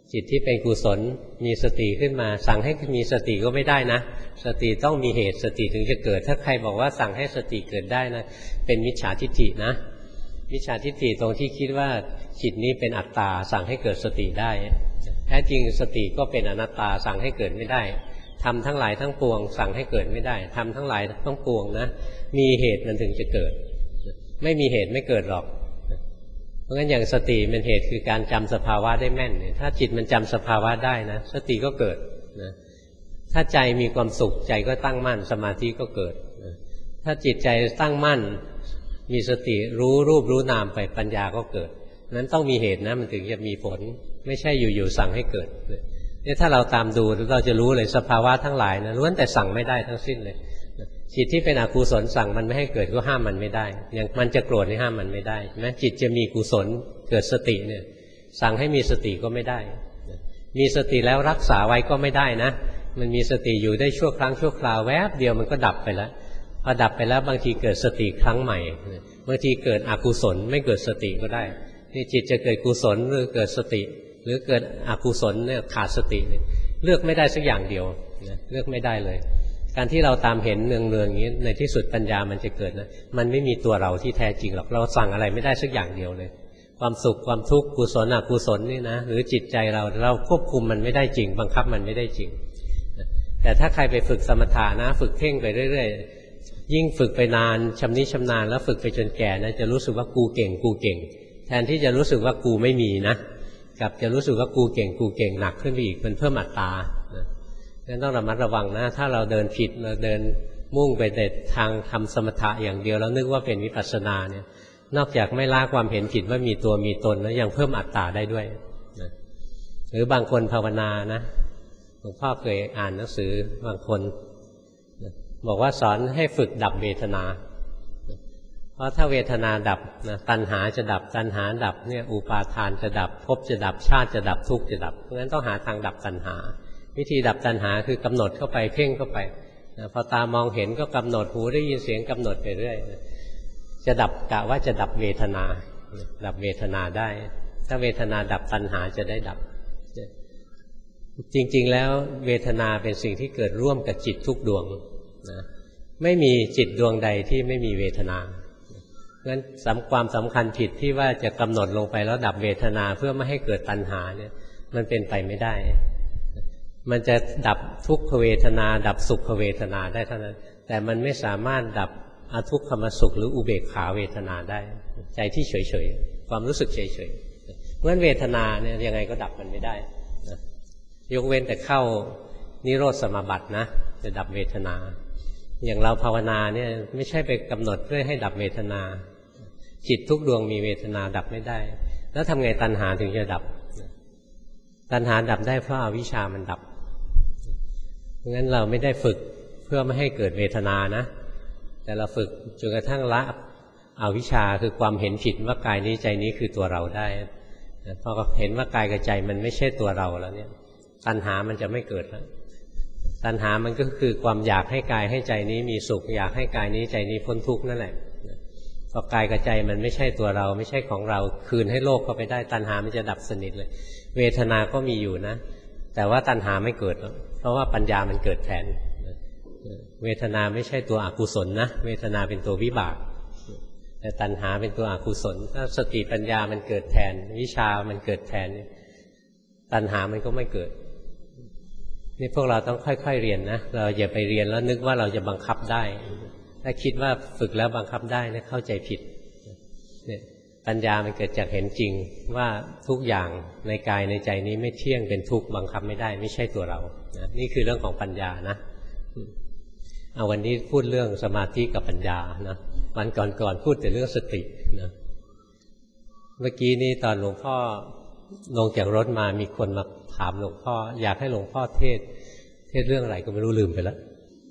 จิตที่เป็นกุศลมีสติขึ้นมาสั่งให้มีสติก็ไม่ได้นะสติต้องมีเหตุสติถึงจะเกิดถ้าใครบอกว่าสั่งให้สติเกิดได้นะเป็นมิจฉาทิฏฐินะมิจฉาทิฏฐิตรงที่คิดว่าจิตนี้เป็นอัตตาสั่งให้เกิดสติได้แท้จริงสติก็เป็นอนัตตาสั่งให้เกิดไม่ได้ทำทั้งหลายทั้งปวงสั่งให้เกิดไม่ได้ทำทั้งหลายทั้งปวงนะมีเหตุมันถึงจะเกิดไม่มีเหตุไม่เกิดหรอกเพราะงั้นอย่างสติเป็นเหตุคือการจำสภาวะได้แม่นถ้าจิตมันจำสภาวะได้นะสติก็เกิดนะถ้าใจมีความสุขใจก็ตั้งมั่นสมาธิก็เกิดนะถ้าจิตใจตั้งมั่นมีสติรู้รูปรู้นามไปปัญญาก็เกิดนั้นต้องมีเหตุนะมันถึงจะมีผลไม่ใช่อยู่ๆสั่งให้เกิดเนี่ยถ้าเราตามดูเราจะรู้เลยสภาวะทั้งหลายนะล้วนแต่สั่งไม่ได้ทั้งสิ้นเลยจิตที่เป็นอกุศลสั่งมันไม่ให้เกิดก็ห้ามมันไม่ได้อย่างมันจะโกรธนี่ห้ามมันไม่ได้นะจิตจะมีกุศลเกิดสติเนี่ยสั่งให้มีสติก็ไม่ได้มีสติแล้วรักษาไว้ก็ไม่ได้นะมันมีสติอยู่ได้ชั่วครั้งชั่วคราวแวบเดียวมันก็ดับไปแล้วพอดับไปแล้วบางทีเกิดสติครั้งใหม่บางทีเกิดอกุศลไม่เกิดสติก็ได้ที่จิตจะเกิดกุศลหรือเกิดสติหรือเกิดอกุศลเนี่ยขาดสติเลือกไม่ได้สักอย่างเดียวเลือกไม่ได้เลยการที่เราตามเห็นเนืองๆอย่างนี้ในที่สุดปัญญามันจะเกิดนะมันไม่มีตัวเราที่แท้จริงหรอกเราสั่งอะไรไม่ได้สักอย่างเดียวเลยความสุขความทุกข์กุศลอกุศลนี่นะหรือจิตใจเราควบคุมมันไม่ได้จริงบังคับมันไม่ได้จริงแต่ถ้าใครไปฝึกสมถะนะฝึกเพ่งไปเรื่อยๆยิ่งฝึกไปนานชำนิชำนาญแล้วฝึกไปจนแก่นะจะรู้สึกว่ากูเก่งกูเก่งแทนที่จะรู้สึกว่ากูไม่มีนะกลับจะรู้สึกว่ากูเก่งกูเก่งหนักขึ้นไปอีกมันเพิ่มอัตตางั้นต้องระมัดระวังนะถ้าเราเดินผิดเราเดินมุ่งไปในทางทำสมถะอย่างเดียวแล้วนึกว่าเป็นวิปัสสนาเนี่ยนอกจากไม่ละความเห็นผิดว่ามีตัวมีตนแล้วยังเพิ่มอัตตาได้ด้วยนะหรือบางคนภาวนานะหลวงพ่อเคยอ่านหนังสือบางคนบอกว่าสอนให้ฝึกดับเวทนาเพราะถ้าเวทนาดับนะตัณหาจะดับตัณหาดับเนี่ยอุปาทานจะดับภพจะดับชาติจะดับทุกข์จะดับเพราะฉะนั้นต้องหาทางดับตัณหาวิธีดับตัณหาคือกำหนดเข้าไปเพ่งเข้าไปพอตามองเห็นก็กำหนดหูได้ยินเสียงกำหนดไปเรื่อยจะดับกะว่าจะดับเวทนาดับเวทนาได้ถ้าเวทนาดับตัณหาจะได้ดับจริงๆแล้วเวทนาเป็นสิ่งที่เกิดร่วมกับจิตทุกดวงนะไม่มีจิตดวงใดที่ไม่มีเวทนางั้นความสำคัญผิดที่ว่าจะกำหนดลงไปแล้วดับเวทนาเพื่อไม่ให้เกิดตัณหาเนี่ยมันเป็นไปไม่ได้มันจะดับทุกขเวทนาดับสุขเวทนาได้เท่านั้นแต่มันไม่สามารถดับอทุกขมสุขหรืออุเบกขาเวทนาได้ใจที่เฉยๆความรู้สึกเฉยๆเพราะฉะนั้นเวทนาเนี่ยยังไงก็ดับมันไม่ได้นะยกเว้นแต่เข้านิโรธสมาบัตินะจะดับเวทนาอย่างเราภาวนาเนี่ยไม่ใช่ไปกำหนดเพื่อให้ดับเวทนาจิตทุกดวงมีเวทนาดับไม่ได้แล้วทำไงตัณหาถึงจะดับตัณหาดับได้เพราะอวิชชามันดับเพราะงั้นเราไม่ได้ฝึกเพื่อไม่ให้เกิดเวทนานะแต่เราฝึกจนกระทั่งละอวิชชาคือความเห็นผิดว่ากายนี้ใจนี้คือตัวเราได้พอเห็นว่ากายกับใจมันไม่ใช่ตัวเราแล้วเนี่ยตัณหามันจะไม่เกิดแล้วตัณหามันก็คือความอยากให้กายให้ใจนี้มีสุขอยากให้กายนี้ใจนี้พ้นทุกข์นั่นแหละพอกายกับใจมันไม่ใช่ตัวเราไม่ใช่ของเราคืนให้โลกเข้าไปได้ตัณหามันจะดับสนิทเลยเวทนาก็มีอยู่นะแต่ว่าตัณหาไม่เกิดเพราะว่าปัญญามันเกิดแทนเวทนาไม่ใช่ตัวอกุศลนะเวทนาเป็นตัววิบากแต่ตัณหาเป็นตัวอกุศลถ้าสติปัญญามันเกิดแทนวิชามันเกิดแทนตัณหามันก็ไม่เกิดนี่พวกเราต้องค่อยๆเรียนนะเราอย่าไปเรียนแล้วนึกว่าเราจะบังคับได้ถ้าคิดว่าฝึกแล้วบังคับได้นะเข้าใจผิดเนี่ยปัญญามันเกิดจากเห็นจริงว่าทุกอย่างในกายในใจนี้ไม่เที่ยงเป็นทุกข์บังคับไม่ได้ไม่ใช่ตัวเรานะนี่คือเรื่องของปัญญานะเอาวันนี้พูดเรื่องสมาธิกับปัญญานะวันก่อนพูดแต่เรื่องสตินะเมื่อกี้นี้ตอนหลวงพ่อลงจากรถมามีคนมาถามหลวงพ่ออยากให้หลวงพ่อเทศเรื่องอะไรก็ไม่รู้ลืมไปแล้ว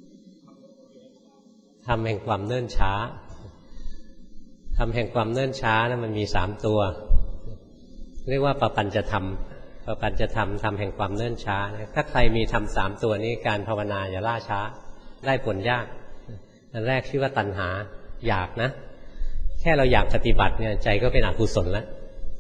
ธรรมแห่งความเนิ่นช้าธรรมแห่งความเนิ่นช้านะมันมี3ตัวเรียกว่าปปัญจธรรมปปัญจธรรมธรรมแห่งความเนิ่นช้าถ้าใครมีธรรม3ตัวนี้การภาวนาอย่าล่าช้าได้ผลยากอันแรกชื่อว่าตัณหาอยากนะแค่เราอยากปฏิบัติเนี่ยใจก็เป็นอกุศลแล้ว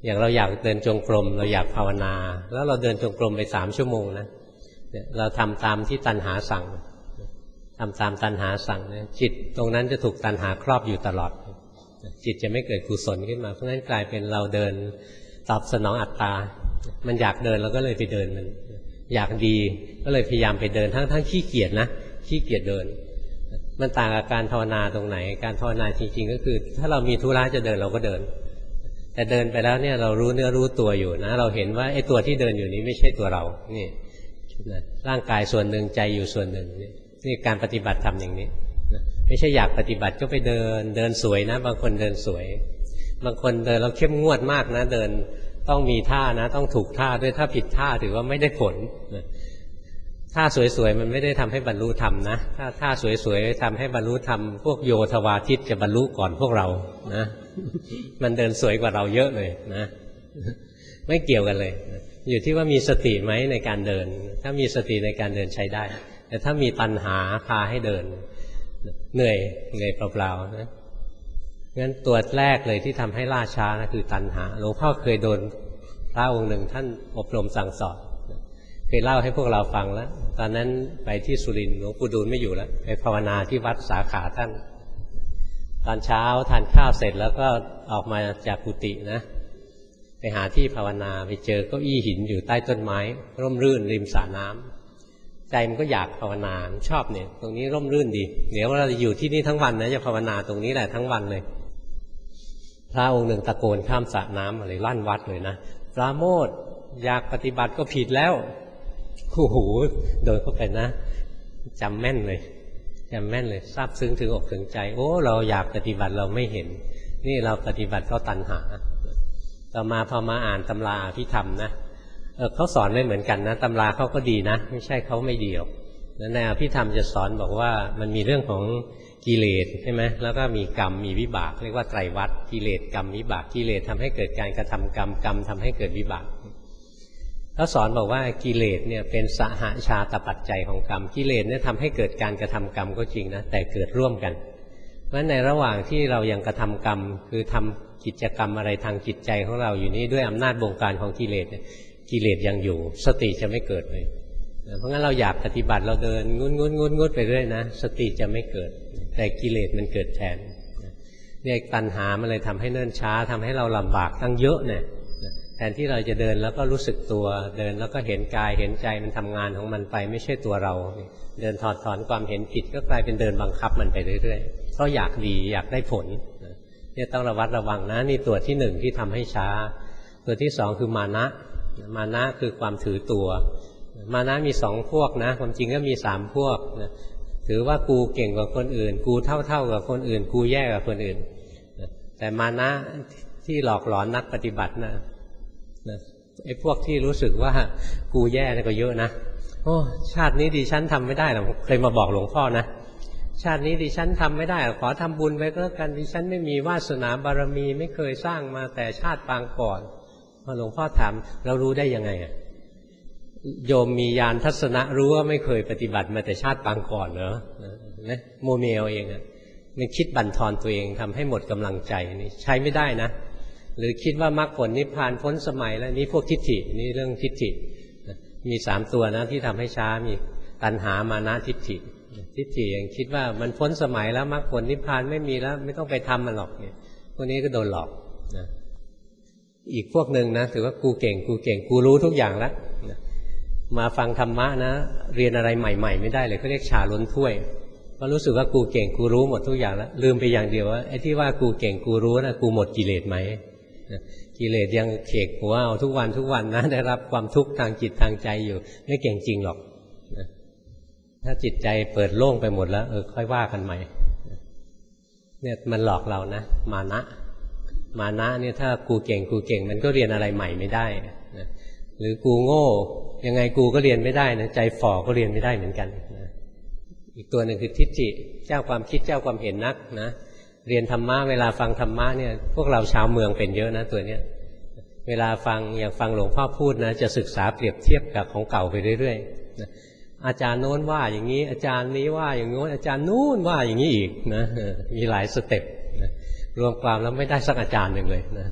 อย่างเราอยากเดินจงกรมเราอยากภาวนาแล้วเราเดินจงกรมไป3 ชั่วโมงนะเราทำตามที่ตัณหาสั่งทำตามตัณหาสั่งนะจิตตรงนั้นจะถูกตัณหาครอบอยู่ตลอดจิตจะไม่เกิดกุศลขึ้นมาเพราะฉะนั้นกลายเป็นเราเดินตอบสนองอัตตามันอยากเดินเราก็เลยไปเดินมันอยากดีก็เลยพยายามไปเดินทั้งขี้เกียจนะขี้เกียจเดินมันต่างกับการภาวนาตรงไหนการภาวนาจริงๆก็คือถ้าเรามีธุระจะเดินเราก็เดินแต่เดินไปแล้วเนี่ยเรารู้เนื้อรู้ตัวอยู่นะเราเห็นว่าไอ้ตัวที่เดินอยู่นี้ไม่ใช่ตัวเรานี่ร่างกายส่วนหนึ่งใจอยู่ส่วนหนึ่งนี่การปฏิบัติทำอย่างนี้ไม่ใช่อยากปฏิบัติก็ไปเดินสวยนะบางคนเดินสวยบางคนเดินเราเข้มงวดมากนะเดินต้องมีท่านะต้องถูกท่าด้วยถ้าผิดท่าถือว่าไม่ได้ผลท่าสวยๆมันไม่ได้ทำให้บรรลุธรรมนะถ้าท่าสวยๆทำให้บรรลุธรรมพวกโยธวาทิตจะบรรลุก่อนพวกเรานะมันเดินสวยกว่าเราเยอะเลยนะไม่เกี่ยวกันเลยอยู่ที่ว่ามีสติไหมในการเดินถ้ามีสติในการเดินใช้ได้แต่ถ้ามีตัณหาพาให้เดินเหนื่อยเปล่าๆนะงั้นตัวแรกเลยที่ทำให้ล่าช้านะคือตัณหาหลวงพ่อเคยโดนพระองค์หนึ่งท่านอบรมสั่งสอนเคยเล่าให้พวกเราฟังแล้วตอนนั้นไปที่สุรินทร์หลวงปู่ดูลไม่อยู่แล้วไปภาวนาที่วัดสาขาท่านตอนเช้าทานข้าวเสร็จแล้วก็ออกมาจากกุฏินะไปหาที่ภาวนาไปเจอเก้าอี้หินอยู่ใต้ต้นไม้ร่มรื่นริมสระน้ำใจมันก็อยากภาวนาชอบเนี่ยตรงนี้ร่มรื่นดีเดี๋ยวเราจะอยู่ที่นี่ทั้งวันนะจะภาวนาตรงนี้แหละทั้งวันเลยพระองค์หนึ่งตะโกนข้ามสระน้ำอะไรลั่นวัดเลยนะปราโมทย์อยากปฏิบัติก็ผิดแล้วโอ้โหโดนเข้าไปนะจำแม่นเลยซาบซึ้งถึงอกถึงใจโอ้เราอยากปฏิบัติเราไม่เห็นนี่เราปฏิบัติเพราะตัณหาต่อมาพอมาอ่านตำราอภิธรรมนะเขาสอนไม่เหมือนกันนะตำราเขาก็ดีนะไม่ใช่เขาไม่ดีหรอกในอภิธรรมจะสอนบอกว่ามันมีเรื่องของกิเลสใช่ไหมแล้วก็มีกรรมมีวิบากเรียกว่าไตรวัฏกิเลสกรรมวิบากกิเลสทำให้เกิดการกระทำกรรมกรรมทำให้เกิดวิบากเขาสอนบอกว่ากิเลสเนี่ยเป็นสหชาตปัจจัยของกรรมกิเลสเนี่ยทำให้เกิดการกระทำกรรมก็จริงนะแต่เกิดร่วมกันเพราะในระหว่างที่เรายังกระทำกรรมคือทำกิจกรรมอะไรทางจิตใจของเราอยู่นี้ด้วยอำนาจบงการของกิเลสกิเลสยังอยู่สติจะไม่เกิดเลยเพราะงั้นเราอยากปฏิบัติเราเดินงุดไปเรื่อยนะสติจะไม่เกิดแต่กิเลสมันเกิดแทนเนี่ยตัณหามันเลยทำให้เนิ่นช้าทำให้เราลำบากตั้งเยอะเนี่ยแทนที่เราจะเดินแล้วก็รู้สึกตัวเดินแล้วก็เห็นกายเห็นใจมันทำงานของมันไปไม่ใช่ตัวเราเดินถอดถอนความเห็นผิดก็กลายเป็นเดินบังคับมันไปเรื่อยๆเพราะอยากดีอยากได้ผลเนี่ยต้องระวังนะนี่ตัวที่หนึ่งที่ทำให้ช้าตัวที่สองคือมานะคือความถือตัวมานะมี2 พวกนะความจริงก็มี3 พวกถือว่ากูเก่งกว่าคนอื่นกูเท่ากับคนอื่นกูแย่กว่าคนอื่นแต่มานะที่หลอกหลอนนักปฏิบัตินะไอ้พวกที่รู้สึกว่ากูแย่นี่ก็เยอะนะโอ้ชาตินี้ดิฉันทำไม่ได้หรอกเคยมาบอกหลวงพ่อนะชาตินี้ดิฉันทำไม่ได้ขอทำบุญไปก็แล้วกันดิฉันไม่มีวาสนาบารมีไม่เคยสร้างมาแต่ชาติปางก่อนพอหลวงพ่อถามเรารู้ได้ยังไงโยมมีญาณทัศนะรู้ว่าไม่เคยปฏิบัติมาแต่ชาติปางก่อนเหรอนะโมเมลเองมันคิดบั่นทอนตัวเองทำให้หมดกำลังใจนี่ใช้ไม่ได้นะหรือคิดว่ามรรคผลนิพพานพ้นสมัยแล้วนี่พวกทิฏฐินี่เรื่องทิฏฐิมี3 ตัวนะที่ทำให้ช้ามีตัณหามานะทิฏฐิยังคิดว่ามันพ้นสมัยแล้วมรรคผลนิพพานไม่มีแล้วไม่ต้องไปทำมันหรอกเนี่ยพวกนี้ก็โดนหลอกนะอีกพวกหนึ่งนะถือว่ากูเก่งกูรู้ทุกอย่างแล้วมาฟังธรรมะนะเรียนอะไรใหม่ๆไม่ได้เลยเขาเรียกชาล้นถ้วยเพราะรู้สึกว่ากูเก่งกูรู้หมดทุกอย่างแล้วลืมไปอย่างเดียวว่าไอ้ที่ว่ากูเก่งกูรู้นะกูหมดกิเลสไหมกิเลสยังเขกหัวเอาทุกวันนะได้รับความทุกข์ทางจิตทางใจอยู่ไม่เก่งจริงหรอกถ้าจิตใจเปิดโล่งไปหมดแล้วค่อยว่ากันใหม่เนี่ยมันหลอกเรานะมานะเนี่ยถ้ากูเก่งมันก็เรียนอะไรใหม่ไม่ได้นะหรือกูโง่ยังไงกูก็เรียนไม่ได้นะใจฝ่อก็เรียนไม่ได้เหมือนกันนะอีกตัวหนึ่งคือทิฏฐิเจ้าความคิดเจ้าความเห็นนักนะเรียนธรรมะเวลาฟังธรรมะเนี่ยพวกเราชาวเมืองเป็นเยอะนะตัวเนี้ยเวลาฟังอย่างฟังหลวงพ่อพูดนะจะศึกษาเปรียบเทียบกับของเก่าไปเรื่อยๆนะอาจารย์โน้นว่าอย่างนี้อาจารย์นี้ว่าอย่างโน้นอาจารย์นู้นว่าอย่างนี้อีกนะมีหลายสเต็ปนะรวมความแล้วไม่ได้สักอาจารย์หนึ่งเลยนะ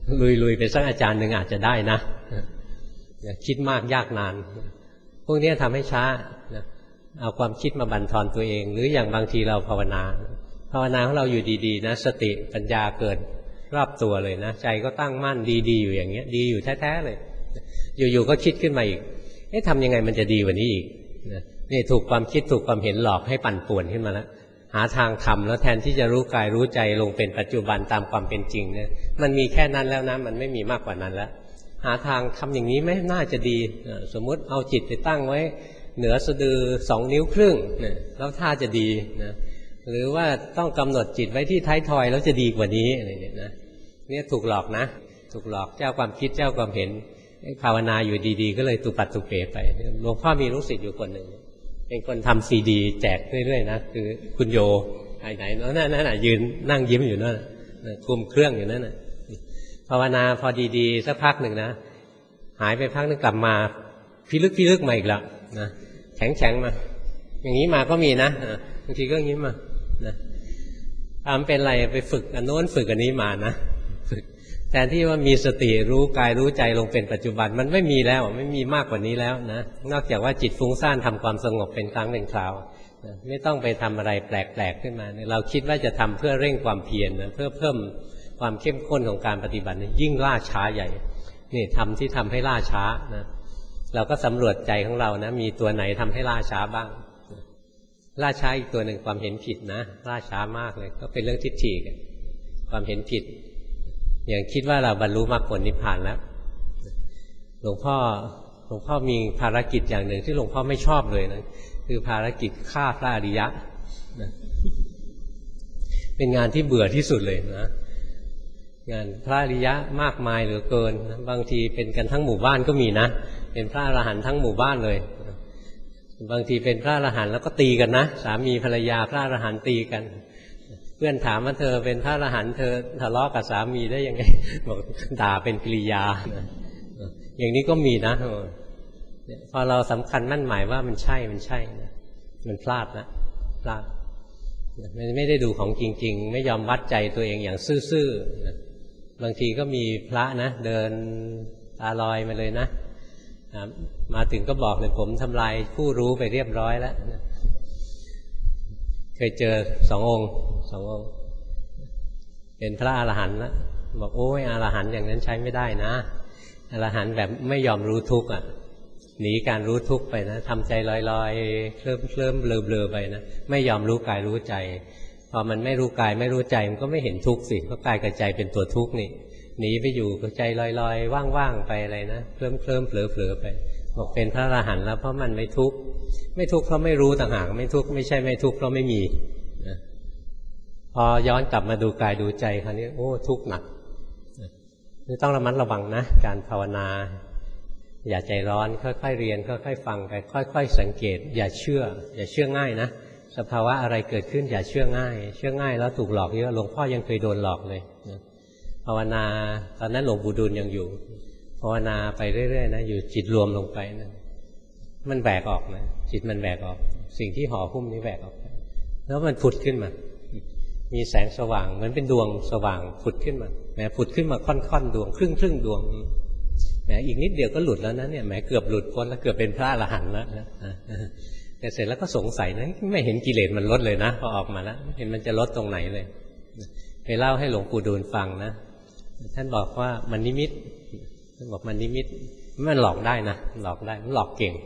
ลุยไปสักอาจารย์หนึ่งอาจจะได้นะอย่าคิดมากยากนานพวกนี้ทำให้ช้าเอาความคิดมาบั่นทอนตัวเองหรืออย่างบางทีเราภาวนาของเราอยู่ดีๆนะสติปัญญาเกิดรอบตัวเลยนะใจก็ตั้งมั่นดีๆอยู่อย่างเงี้ยดีอยู่แท้ๆเลยอยู่ๆก็คิดขึ้นมาอีกทำยังไงมันจะดีกว่านี้อีกนี่ถูกความคิดถูกความเห็นหลอกให้ปั่นป่วนขึ้นมาแล้วหาทางทำแล้วแทนที่จะรู้กายรู้ใจลงเป็นปัจจุบันตามความเป็นจริงเนี่ยมันมีแค่นั้นแล้วนะมันไม่มีมากกว่านั้นแล้วหาทางทำอย่างนี้ไม่น่าจะดีสมมุติเอาจิตไปตั้งไว้เหนือสะดือ2 นิ้วครึ่งแล้วท่าจะดีนะหรือว่าต้องกำหนดจิตไว้ที่ท้ายทอยแล้วจะดีกว่านี้อะไรเนี่ยนะเนี่ยถูกหลอกนะถูกหลอกเจ้าความคิดเจ้าความเห็นภาวนาอยู่ดีๆก็เลยตุปัตตุเปไปหลวงพ่อมีลูกศิษย์อยู่คนหนึ่งเป็นคนทำซีดีแจกเรื่อยๆนะคือคุณโยไหนๆนั่นน่ะยืนนั่งยิ้มอยู่นั่นคุมเครื่องอยู่นั่นน่ะภาวนาพอดีๆสักพักหนึ่งนะหายไปพักนึงกลับมาพิลึกมาอีกแล้วนะแข็งมาอย่างนี้มาก็มีนะบางทีก็อย่างนี้มานะทำเป็นอะไรไปฝึกอันโน้นฝึกอันนี้มานะฝึกแทนที่ว่ามีสติรู้กายรู้ใจลงเป็นปัจจุบันมันไม่มีแล้วไม่มีมากกว่านี้แล้วนะนอกจากว่าจิตฟุ้งซ่านทำความสงบเป็นครั้งเป็นคราวนะไม่ต้องไปทำอะไรแปลกๆขึ้นมาเราคิดว่าจะทำเพื่อเร่งความเพียรนะเพื่อเพิ่มความเข้มข้นของการปฏิบัติยิ่งล่าช้าใหญ่นี่ทำที่ทำให้ล่าช้านะเราก็สำรวจใจของเรานะมีตัวไหนทำให้ล่าช้าบ้างล่าช้าอีกตัวหนึ่งความเห็นผิดนะล่าช้ามากเลยก็เป็นเรื่องทิฏฐิความเห็นผิดอย่างคิดว่าเราบรรลุมรรคผลนิพพานแล้วหลวงพ่อมีภารกิจอย่างหนึ่งที่หลวงพ่อไม่ชอบเลยนะคือภารกิจฆ่าพระอริยะนะเป็นงานที่เบื่อที่สุดเลยนะงานพระอริยะมากมายเหลือเกินนะบางทีเป็นกันทั้งหมู่บ้านก็มีนะเป็นพระอรหันต์ทั้งหมู่บ้านเลยบางทีเป็นพระอรหันต์แล้วก็ตีกันนะสามีภรรยาพระอรหันต์ตีกันเพื่อนถามว่าเธอเป็นพระอรหันต์เธอทะเลาะกับสามีได้ยังไงบอกด่าเป็นกิริยาอย่างนี้ก็มีนะพอเราสำคัญมั่นหมายว่ามันใช่นะมันพลาดนะพลาดไม่ได้ดูของจริงๆไม่ยอมวัดใจตัวเองอย่างซื่อๆบางทีก็มีพระนะเดินตาลอยมาเลยนะมาถึงก็บอกเลยผมทำลายผู้รู้ไปเรียบร้อยแล้วเคยเจอสององค์เป็นพระอรหันต์แล้วบอกโอ้ยอรหันต์อย่างนั้นใช้ไม่ได้นะอรหันต์แบบไม่ยอมรู้ทุกข์อ่ะหนีการรู้ทุกข์ไปนะทำใจลอยๆเคลิ้มเบลอๆไปนะไม่ยอมรู้กายรู้ใจพอมันไม่รู้กายไม่รู้ใจมันก็ไม่เห็นทุกข์สิเพราะกายกับใจเป็นตัวทุกข์นี่หนีไปอยู่กับใจลอยๆว่างๆไปอะไรนะเคลิ้มเผลอๆไปบอกเป็นพระอรหันต์แล้วเพราะมันไม่ทุกข์เพราะไม่รู้ต่างหากไม่ทุกข์ไม่ใช่ไม่ทุกข์เพราะไม่มีนะพอย้อนกลับมาดูกายดูใจคราวนี้โอ้ทุกข์หนักนี่ต้องระมัดระวังนะการภาวนาอย่าใจร้อนค่อยๆเรียนค่อยๆฟังไปค่อยๆสังเกตอย่าเชื่อง่ายนะสภาวะอะไรเกิดขึ้นอย่าเชื่อง่ายแล้วถูกหลอกเยอะหลวงพ่อยังเคยโดนหลอกเลยภาวนาตอนนั้นหลวงปู่ดูลยังอยู่ภาวนาไปเรื่อยๆนะอยู่จิตรวมลงไปนะมันแบกออกนะจิตมันแบกออกสิ่งที่ห่อหุ้มนี้แบกออกแล้วมันผุดขึ้นมามีแสงสว่างเหมือนเป็นดวงสว่างผุดขึ้นมาแหมผุดขึ้นมาค่อนๆดวงครึ่งดวงแหมอีกนิดเดียวก็หลุดแล้วนะเนี่ยแหมเกือบหลุดพ้นแล้วเกือบเป็นพระอรหันต์แล้วนะแต่เสร็จแล้วก็สงสัยนะไม่เห็นกิเลสมันลดเลยนะพอออกมาแล้วเห็นมันจะลดตรงไหนเลยไปเล่าให้หลวงปู่ดูลฟังนะท่านบอกว่ามันนิมิตท่านบอกมันนิมิตมันหลอกได้นะหลอกได้มันหลอกเก่ง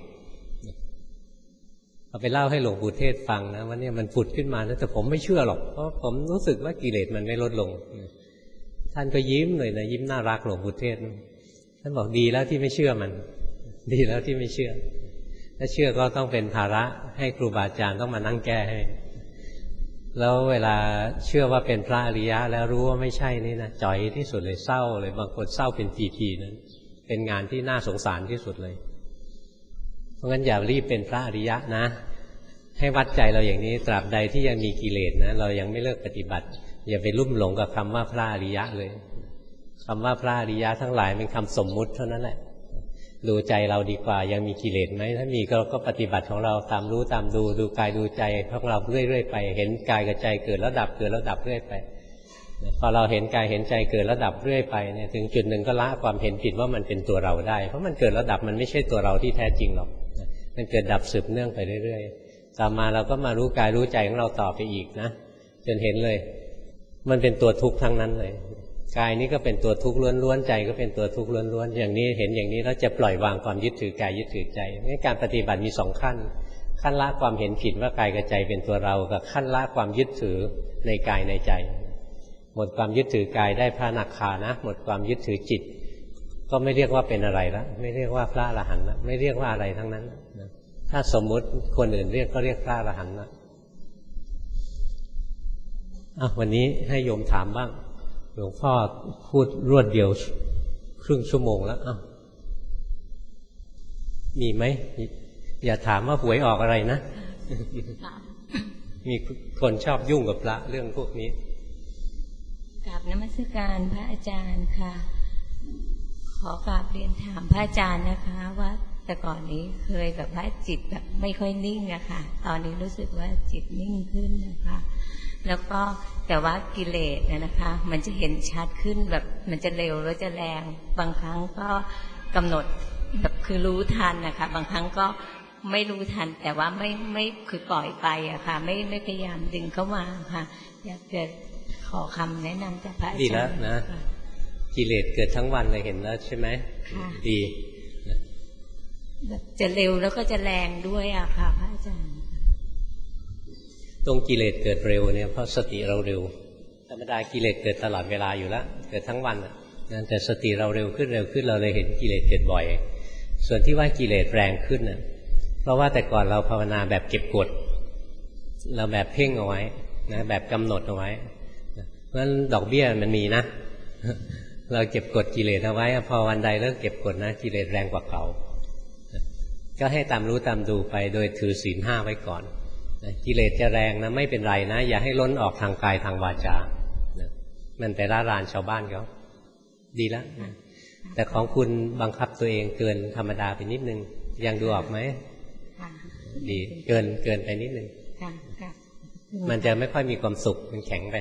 เอาไปเล่าให้หลวงปู่เทศฟังนะว่าเนี่ยมันผุดขึ้นมาแต่ผมไม่เชื่อหรอกเพราะผมรู้สึกว่ากิเลสมันไม่ลดลงท่านก็ยิ้มเลยนะยิ้มน่ารักหลวงปู่เทศท่านบอกดีแล้วที่ไม่เชื่อมันดีแล้วที่ไม่เชื่อถ้าเชื่อก็ต้องเป็นภาระให้ครูบาอาจารย์ต้องมานั่งแก้ให้แล้วเวลาเชื่อว่าเป็นพระอริยะแล้วรู้ว่าไม่ใช่นี่นะจ่อยที่สุดเลยเศร้าเลยบางคนเศร้าเป็นทีๆนั้นเป็นงานที่น่าสงสารที่สุดเลยเพราะงั้นอย่ารีบเป็นพระอริยะนะให้วัดใจเราอย่างนี้ตราบใดที่ยังมีกิเลสนะเรายังไม่เลิกปฏิบัติอย่าไปลุ่มหลงกับคำว่าพระอริยะเลยคำว่าพระอริยะทั้งหลายเป็นคำสมมุติเท่านั้นแหละดูใจเราดีกว่ายังมีกิเลสไหมถ้ามีก็ปฏิบัติของเราตามรู้ตามดูกายดูใจของเราเรื่อยๆไปเห็นกายกับใจเกิดแล้วดับเรื่อยไปพอเราเห็นกายเห็นใจเกิดระดับเรื่อยไปเนี่ยถึงจุดหนึ่งก็ละความเห็นผิดว่ามันเป็นตัวเราได้เพราะมันเกิดระดับมันไม่ใช่ตัวเราที่แท้จริงหรอกมันเกิดดับสืบเนื่องไปเรื่อยๆต่อมาเราก็มารู้กายรู้ใจของเราต่อไปอีกนะจนเห็นเลยมันเป็นตัวทุกข์ทั้งนั้นเลยกายนี้ก็เป็นตัวทุกข์ล้วนๆใจก็เป็นตัวทุกข์ล้วนๆอย่างนี้เห็นอย่างนี้แล้วจะปล่อยวางความยึดถือกายยึดถือใจนี่การปฏิบัติมี2ขั้นขั้นละความเห็นผิดว่ากายกับใจเป็นตัวเรากับขั้นละความยึดถือในกายในใจหมดความยึดถือกายได้พระอนาคานะหมดความยึดถือจิตก็ไม่เรียกว่าเป็นอะไรแล้วไม่เรียกว่าพระอรหันต์แล้วไม่เรียกว่าอะไรทั้งนั้นนะถ้าสมมุติคนอื่นเรียกก็เรียกพระอรหันต์แล้ววันนี้ให้โยมถามบ้างหลวงพ่อพูดรวดเดียวครึ่งชั่วโมงแล้วมีไหมอย่าถามว่าหวยออกอะไรนะมีคนชอบยุ่งกับพระเรื่องพวกนี้กราบนมัสการพระอาจารย์ค่ะขอกราบเรียนถามพระอาจารย์นะคะว่าแต่ก่อนนี้เคยแบบว่าจิตแบบไม่ค่อยนิ่งนะคะตอนนี้รู้สึกว่าจิตนิ่งขึ้นนะคะแล้วก็แต่ว่ากิเลสนะคะมันจะเห็นชัดขึ้นแบบมันจะเร็วแล้วจะแรงบางครั้งก็กำหนดแบบคือรู้ทันนะคะบางครั้งก็ไม่รู้ทันแต่ว่าไม่คือปล่อยไปอะค่ะไม่พยายามดึงเข้ามาค่ะอยากจะขอคำแนะนำจากพระอาจารย์ดีแล้วนะกิเลสเกิดทั้งวันเลยเห็นแล้วใช่ไหมดีแบบจะเร็วแล้วก็จะแรงด้วยอะค่ะพระอาจารย์ตรงกิเลสเกิดเร็วเนี่ยเพราะสติเราเร็วธรรมดากิเลสเกิดตลอดเวลาอยู่แล้วเกิดทั้งวันแต่สติเราเร็วขึ้นเราเลยเห็นกิเลสเกิดบ่อยส่วนที่ว่ากิเลสแรงขึ้นน่ะเพราะว่าแต่ก่อนเราภาวนาแบบเก็บกดเราแบบเพ่งเอาไว้นะแบบกำหนดเอาไว้เพราะฉะนั้นดอกเบี้ยมันมีนะเราเก็บกดกิเลสเอาไว้พอวันใดเลิกเก็บกดนะกิเลสแรงกว่าเก่าก็ให้ตามรู้ตามดูไปโดยถือศีล 5ไว้ก่อนกิเลสจะแรงนะไม่เป็นไรนะอย่าให้ล้นออกทางกายทางวาจามันไปร่ารานชาวบ้านเขาดีแล้วแต่ของคุณบังคับตัวเองเกินธรรมดาไปนิดนึงยังดูออกไหมดีเกินไปนิดนึงมันจะไม่ค่อยมีความสุขมันแข็งไป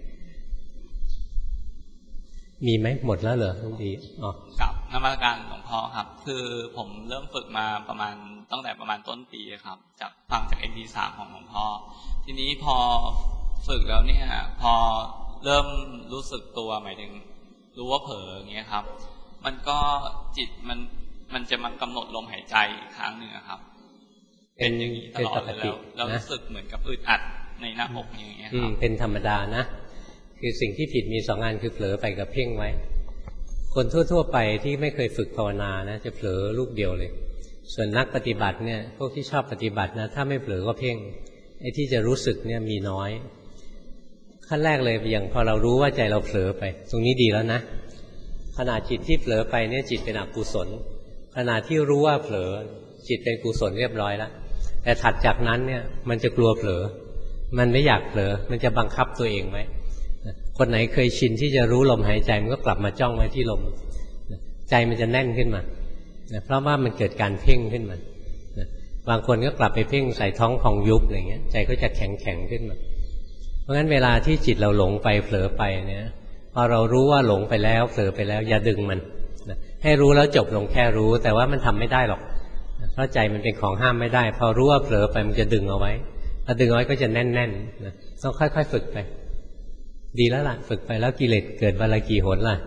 มีไหมหมดแล้วเหรอทุกทีกับนมัสการหลวงพ่อครับคือผมเริ่มฝึกมาตั้งแต่ประมาณต้นปีครับจากฟังจาก MP3 ของหลวงพ่อทีนี้พอฝึกแล้วเนี่ยพอเริ่มรู้สึกตัวหมายถึงรู้ว่าเผลออย่างเงี้ยครับมันก็จิตมันจะมากำหนดลมหายใจอีกครั้งหนึ่งครับเป็นอย่างนี้ตลอดเลยแล้วรู้สึกเหมือนกับอึดอัดในหน้าอกอย่างเงี้ยครับเป็นธรรมดานะคือสิ่งที่ผิดมี2 อันคือเผลอไปกับเพ่งไว้คนทั่วๆไปที่ไม่เคยฝึกภาวนานะจะเผลอลูกเดียวเลยส่วนนักปฏิบัติเนี่ยพวกที่ชอบปฏิบัตินะถ้าไม่เผลอก็เพ่งไอ้ที่จะรู้สึกเนี่ยมีน้อยขั้นแรกเลยอย่างพอเรารู้ว่าใจเราเผลอไปตรงนี้ดีแล้วนะขณะจิตที่เผลอไปเนี่ยจิตเป็นอกุศลขณะที่รู้ว่าเผลอจิตเป็นกุศลเรียบร้อยแล้วแต่ถัดจากนั้นเนี่ยมันจะกลัวเผลอมันไม่อยากเผลอมันจะบังคับตัวเองไว้คนไหนเคยชินที่จะรู้ลมหายใจมันก็กลับมาจ้องไว้ที่ลมใจมันจะแน่นขึ้นมาเพราะว่ามันเกิดการเพ่งขึ้นมาบางคนก็กลับไปเพ่งใส่ท้องของยุบอะไรเงี้ยใจก็จะแข็งขึ้นมาเพราะงั้นเวลาที่จิตเราหลงไปเผลอไปเนี่ยพอเรารู้ว่าหลงไปแล้วเผลอไปแล้วอย่าดึงมันให้รู้แล้วจบลงแค่รู้แต่ว่ามันทำไม่ได้หรอกเพราะใจมันเป็นของห้ามไม่ได้พอรู้ว่าเผลอไปมันจะดึงเอาไว้พอดึงเอาไว้ก็จะแน่นๆต้องค่อยๆฝึกไปดีแล้วล่ะฝึกไปแล้วกิเลสเกิดวันละกี่หนล่ะ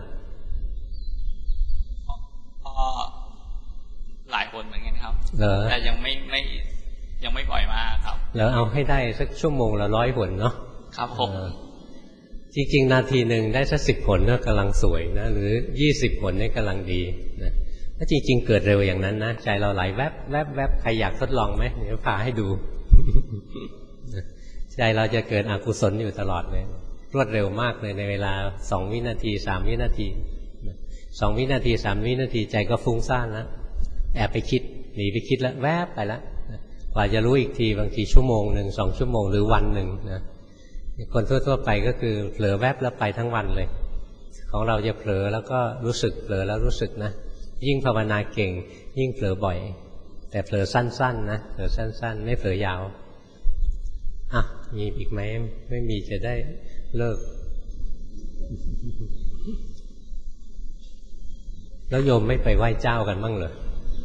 หลายหนเหมือนกันครับแต่ยังไม่ปล่อยมาครับแล้วเอาให้ได้สักชั่วโมงละ100 หนเนาะครับผมจริงๆนาทีหนึ่งได้สัก10 หนก็กำลังสวยนะหรือ20 หนนี่กำลังดีนะถ้าจริงๆเกิดเร็วอย่างนั้นนะใจเราไหลแวบแวบแวบใครอยากทดลองไหมเดี๋ยวพาให้ดู ใจเราจะเกิดอกุศลอยู่ตลอดเลยรวดเร็วมากเลยในเวลา2 วินาที3 วินาที2 วินาที3 วินาทีใจก็ฟุ้งซ่านแล้วแอบไปคิดหนีไปคิดแล้วแวบไปแล้วกว่าจะรู้อีกทีบางทีชั่วโมงนึง2 ชั่วโมงหรือวันหนึ่งนะคนทั่วๆไปก็คือเผลอแวบแล้วไปทั้งวันเลยของเราจะเผลอแล้วก็รู้สึกเผลอแล้วรู้สึกนะยิ่งภาวนาเก่งยิ่งเผลอบ่อยแต่เผลอสั้นๆนะเผลอสั้นๆไม่เผลอยาวมีอีกไหมไม่มีจะได้เลิกแล้วโยมไม่ไปไหว้เจ้ากันบ้างเหรอ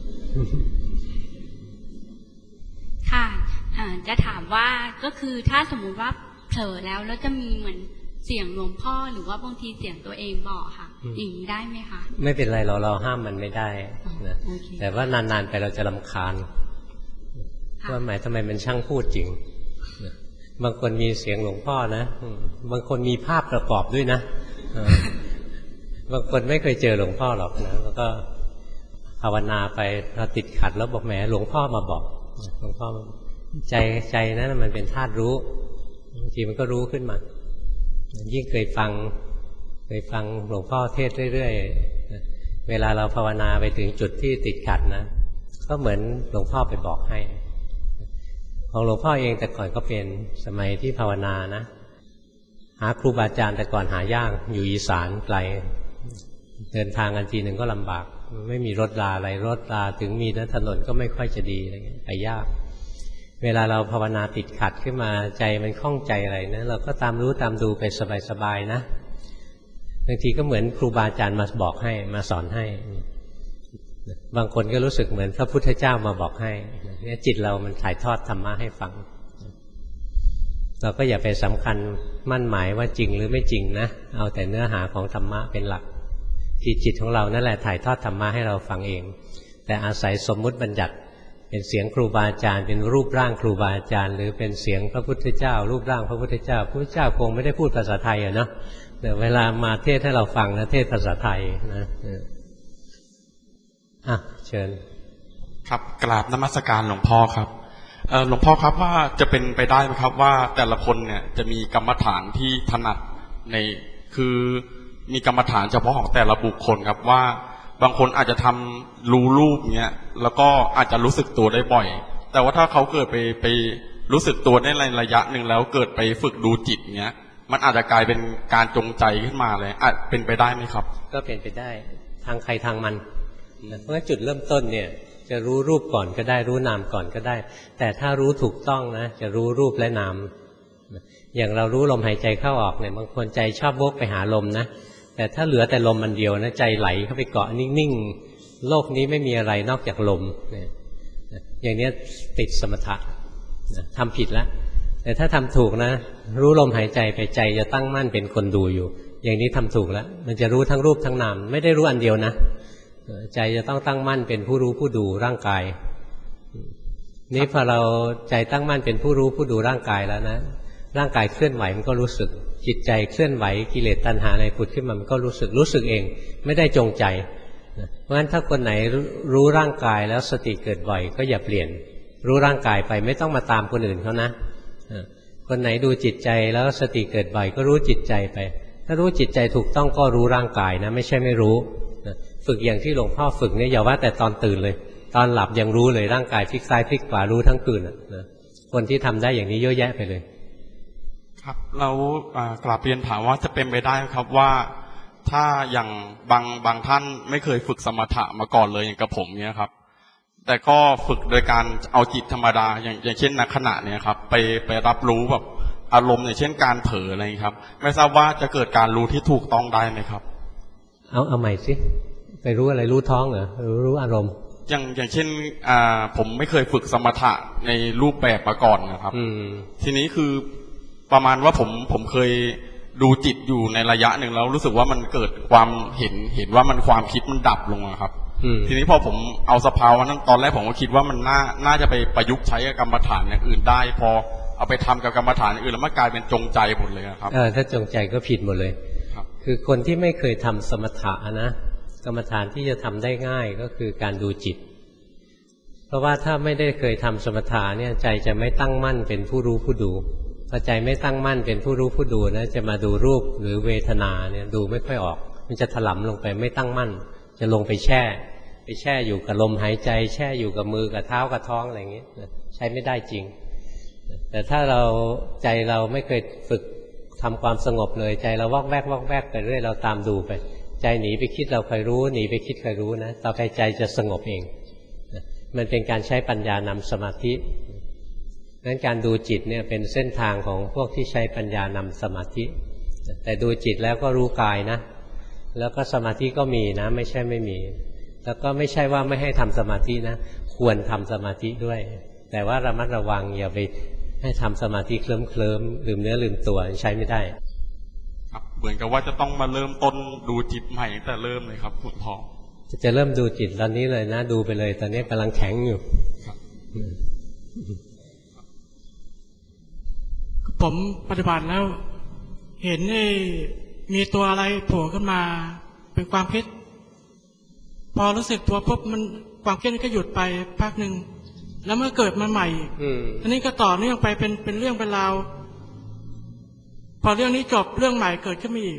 ค่ะจะถามว่าก็คือถ้าสมมุติว่าเผลอแล้วจะมีเหมือนเสียงหลวงพ่อหรือว่าบางทีเสียงตัวเองบอกค่ะอย่างนี้ได้ไหมคะไม่เป็นไรเราห้ามมันไม่ได้นะแต่ว่านานๆไปเราจะรำคาญว่าหมายทำไมมันช่างพูดจริงบางคนมีเสียงหลวงพ่อนะบางคนมีภาพประกอบด้วยนะบางคนไม่เคยเจอหลวงพ่อหรอกนะแล้วก็ภาวนาไปเราติดขัดแล้วบอกแหมหลวงพ่อมาบอกหลวงพ่อใจนั้นมันเป็นธาตุรู้บางทีมันก็รู้ขึ้นมายิ่งเคยฟังหลวงพ่อเทศเรื่อยๆเวลาเราภาวนาไปถึงจุดที่ติดขัดนะก็เหมือนหลวงพ่อไปบอกให้ของหลวงพ่อเองแต่ก่อนก็เป็นสมัยที่ภาวนานะหาครูบาอาจารย์แต่ก่อนหายากอยู่อีสานไกลเดินทางกันทีหนึ่งก็ลำบากไม่มีรถราอะไรรถราถึงมีนะถนนก็ไม่ค่อยจะดีอะไรเงี้ยไปยากเวลาเราภาวนาติดขัดขึ้นมาใจมันคล่องใจอะไรนะเราก็ตามรู้ตามดูไปสบายๆนะบางทีก็เหมือนครูบาอาจารย์มาบอกให้มาสอนให้บางคนก็รู้สึกเหมือนพระพุทธเจ้ามาบอกให้เนี่ยจิตเรามันถ่ายทอดธรรมะให้ฟังเราก็อย่าไปสำคัญมั่นหมายว่าจริงหรือไม่จริงนะเอาแต่เนื้อหาของธรรมะเป็นหลักที่จิตของเรานั่นแหละถ่ายทอดธรรมะให้เราฟังเองแต่อาศัยสมมุติบัญญัติเป็นเสียงครูบาอาจารย์เป็นรูปร่างครูบาอาจารย์หรือเป็นเสียงพระพุทธเจ้ารูปร่างพระพุทธเจ้าพระพุทธเจ้าคงไม่ได้พูดภาษาไทยเนาะแต่เวลามาเทศให้เราฟังนะเทศภาษาไทยนะเชิญครับกราบนมัสการหลวงพ่อครับหลวงพ่อครับว่าจะเป็นไปได้ไหมครับว่าแต่ละคนเนี่ยจะมีกรรมฐานที่ถนัดในคือมีกรรมฐานเฉพาะของแต่ละบุคคลครับว่าบางคนอาจจะทำรู้รูปเนี้ยแล้วก็อาจจะรู้สึกตัวได้บ่อยแต่ว่าถ้าเขาเกิดไปรู้สึกตัวได้ในระยะหนึ่งแล้วเกิดไปฝึกดูจิตเนี้ยมันอาจจะกลายเป็นการจงใจขึ้นมาเลยอาจเป็นไปได้ไหมครับก็เป็นไปได้ทางใครทางมันเพราะจุดเริ่มต้นเนี่ยจะรู้รูปก่อนก็ได้รู้นามก่อนก็ได้แต่ถ้ารู้ถูกต้องนะจะรู้รูปและนามอย่างเรารู้ลมหายใจเข้าออกเนี่ยบางคนใจชอบวกไปหาลมนะแต่ถ้าเหลือแต่ลมมันเดียวนะใจไหลเข้าไปเกาะนิ่งๆโลกนี้ไม่มีอะไรนอกจากลมอย่างนี้ติดสมถะทำผิดแล้วแต่ถ้าทำถูกนะรู้ลมหายใจไปใจจะตั้งมั่นเป็นคนดูอยู่อย่างนี้ทำถูกแล้วมันจะรู้ทั้งรูปทั้งนามไม่ได้รู้อันเดียวนะใจจะต้องตั้งมั่นเป็นผู้รู้ผู้ดูร่างกายนี่พอเราใจตั้งมั่นเป็นผู้รู้ผู้ดูร่างกายแล้วนะร่างกายเคลื่อนไหวมันก็รู้สึกจิตใจเคลื่อนไหวกิเลสตัณหาอะไรผุดขึ้นมามันก็รู้สึกเองไม่ได้จงใจเพราะฉะนั้นถ้าคนไหนรู้ร่างกายแล้วสติเกิดบ่อยก็อย่าเปลี่ยนรู้ร่างกายไปไม่ต้องมาตามคนอื่นเขานะคนไหนดูจิตใจแล้วสติเกิดบ่อยก็รู้จิตใจไปถ้ารู้จิตใจถูกต้องก็รู้ร่างกายนะไม่ใช่ไม่รู้ฝึกอย่างที่หลวงพ่อฝึกเนี่ยอย่าว่าแต่ตอนตื่นเลยตอนหลับยังรู้เลยร่างกายพลิกซ้ายพลิกขวารู้ทั้งคืนนะคนที่ทำได้อย่างนี้เยอะแยะไปเลยครับเรากราบเรียนถามว่าจะเป็นไปได้ครับว่าถ้าอย่างบางท่านไม่เคยฝึกสมถะมาก่อนเลยอย่างกับผมเนี่ยครับแต่ก็ฝึกโดยการเอาจิตธรรมดาอย่างเช่นณขณะเนี่ยครับไปรับรู้แบบอารมณ์อย่างเช่นการเผลออะไรครับไม่ทราบว่าจะเกิดการรู้ที่ถูกต้องได้ไหมครับเอาใหม่สิไปรู้อะไรรู้ท้องเหรอรู้อารมณ์อย่างเช่นผมไม่เคยฝึกสมถะในรูปแบบมาก่อนนะครับทีนี้คือประมาณว่าผมเคยดูจิตอยู่ในระยะหนึ่งแล้วรู้สึกว่ามันเกิดความเห็นว่ามันความคิดมันดับลงครับทีนี้พอผมเอาสภาวะนั้นตอนแรกผมก็คิดว่ามันน่าจะไปประยุกต์ใช้กับกรรมฐานอย่างอื่นได้พอเอาไปทำกับกรรมฐานอื่นแล้วมันกลายเป็นจงใจหมดเลยครับถ้าจงใจก็ผิดหมดเลยคือคนที่ไม่เคยทำสมถะนะกรรมฐานที่จะทำได้ง่ายก็คือการดูจิตเพราะว่าถ้าไม่ได้เคยทำสมถะเนี่ยใจจะไม่ตั้งมั่นเป็นผู้รู้ผู้ดูพอใจไม่ตั้งมั่นเป็นผู้รู้ผู้ดูนะจะมาดูรูปหรือเวทนาเนี่ยดูไม่ค่อยออกมันจะถลำลงไปไม่ตั้งมั่นจะลงไปแช่อยู่กับลมหายใจแช่อยู่กับมือกับเท้ากับท้องอะไรอย่างนี้ใช้ไม่ได้จริงแต่ถ้าใจเราไม่เคยฝึกทำความสงบเลยใจเราวอกแวกไปเรื่อยเราตามดูไปใจหนีไปคิดเราคอยรู้หนีไปคิดคอยรู้นะต่อไปใจจะสงบเองมันเป็นการใช้ปัญญานำสมาธิงั้นการดูจิตเนี่ยเป็นเส้นทางของพวกที่ใช้ปัญญานำสมาธิแต่ดูจิตแล้วก็รู้กายนะแล้วก็สมาธิก็มีนะไม่ใช่ไม่มีแล้วก็ไม่ใช่ว่าไม่ให้ทำสมาธินะควรทำสมาธิด้วยแต่ว่าระมัดระวังอย่าไปให้ทำสมาธิเคลิ้มลืมเนื้อลืมตัวใช้ไม่ได้ครับเหมือนกับว่าจะต้องมาเริ่มต้นดูจิตใหม่ตั้งแต่เริ่มเลยครับหลวงพ่อจะเริ่มดูจิตตอนนี้เลยนะดูไปเลยตอนนี้กำลังแข็งอยู่ผมปฏิบัติแล้วเห็นมีตัวอะไรโผล่ขึ้นมาเป็นความคิดพอรู้สึกตัวปุ๊บมันความคิดก็หยุดไปพักหนึ่งแล้วเมื่อเกิดมาใหม่อันนี้ก็ต่อเนื่องไปเป็นเรื่องเป็นราวพอเรื่องนี้จบเรื่องใหม่เกิดขึ้นมาอีก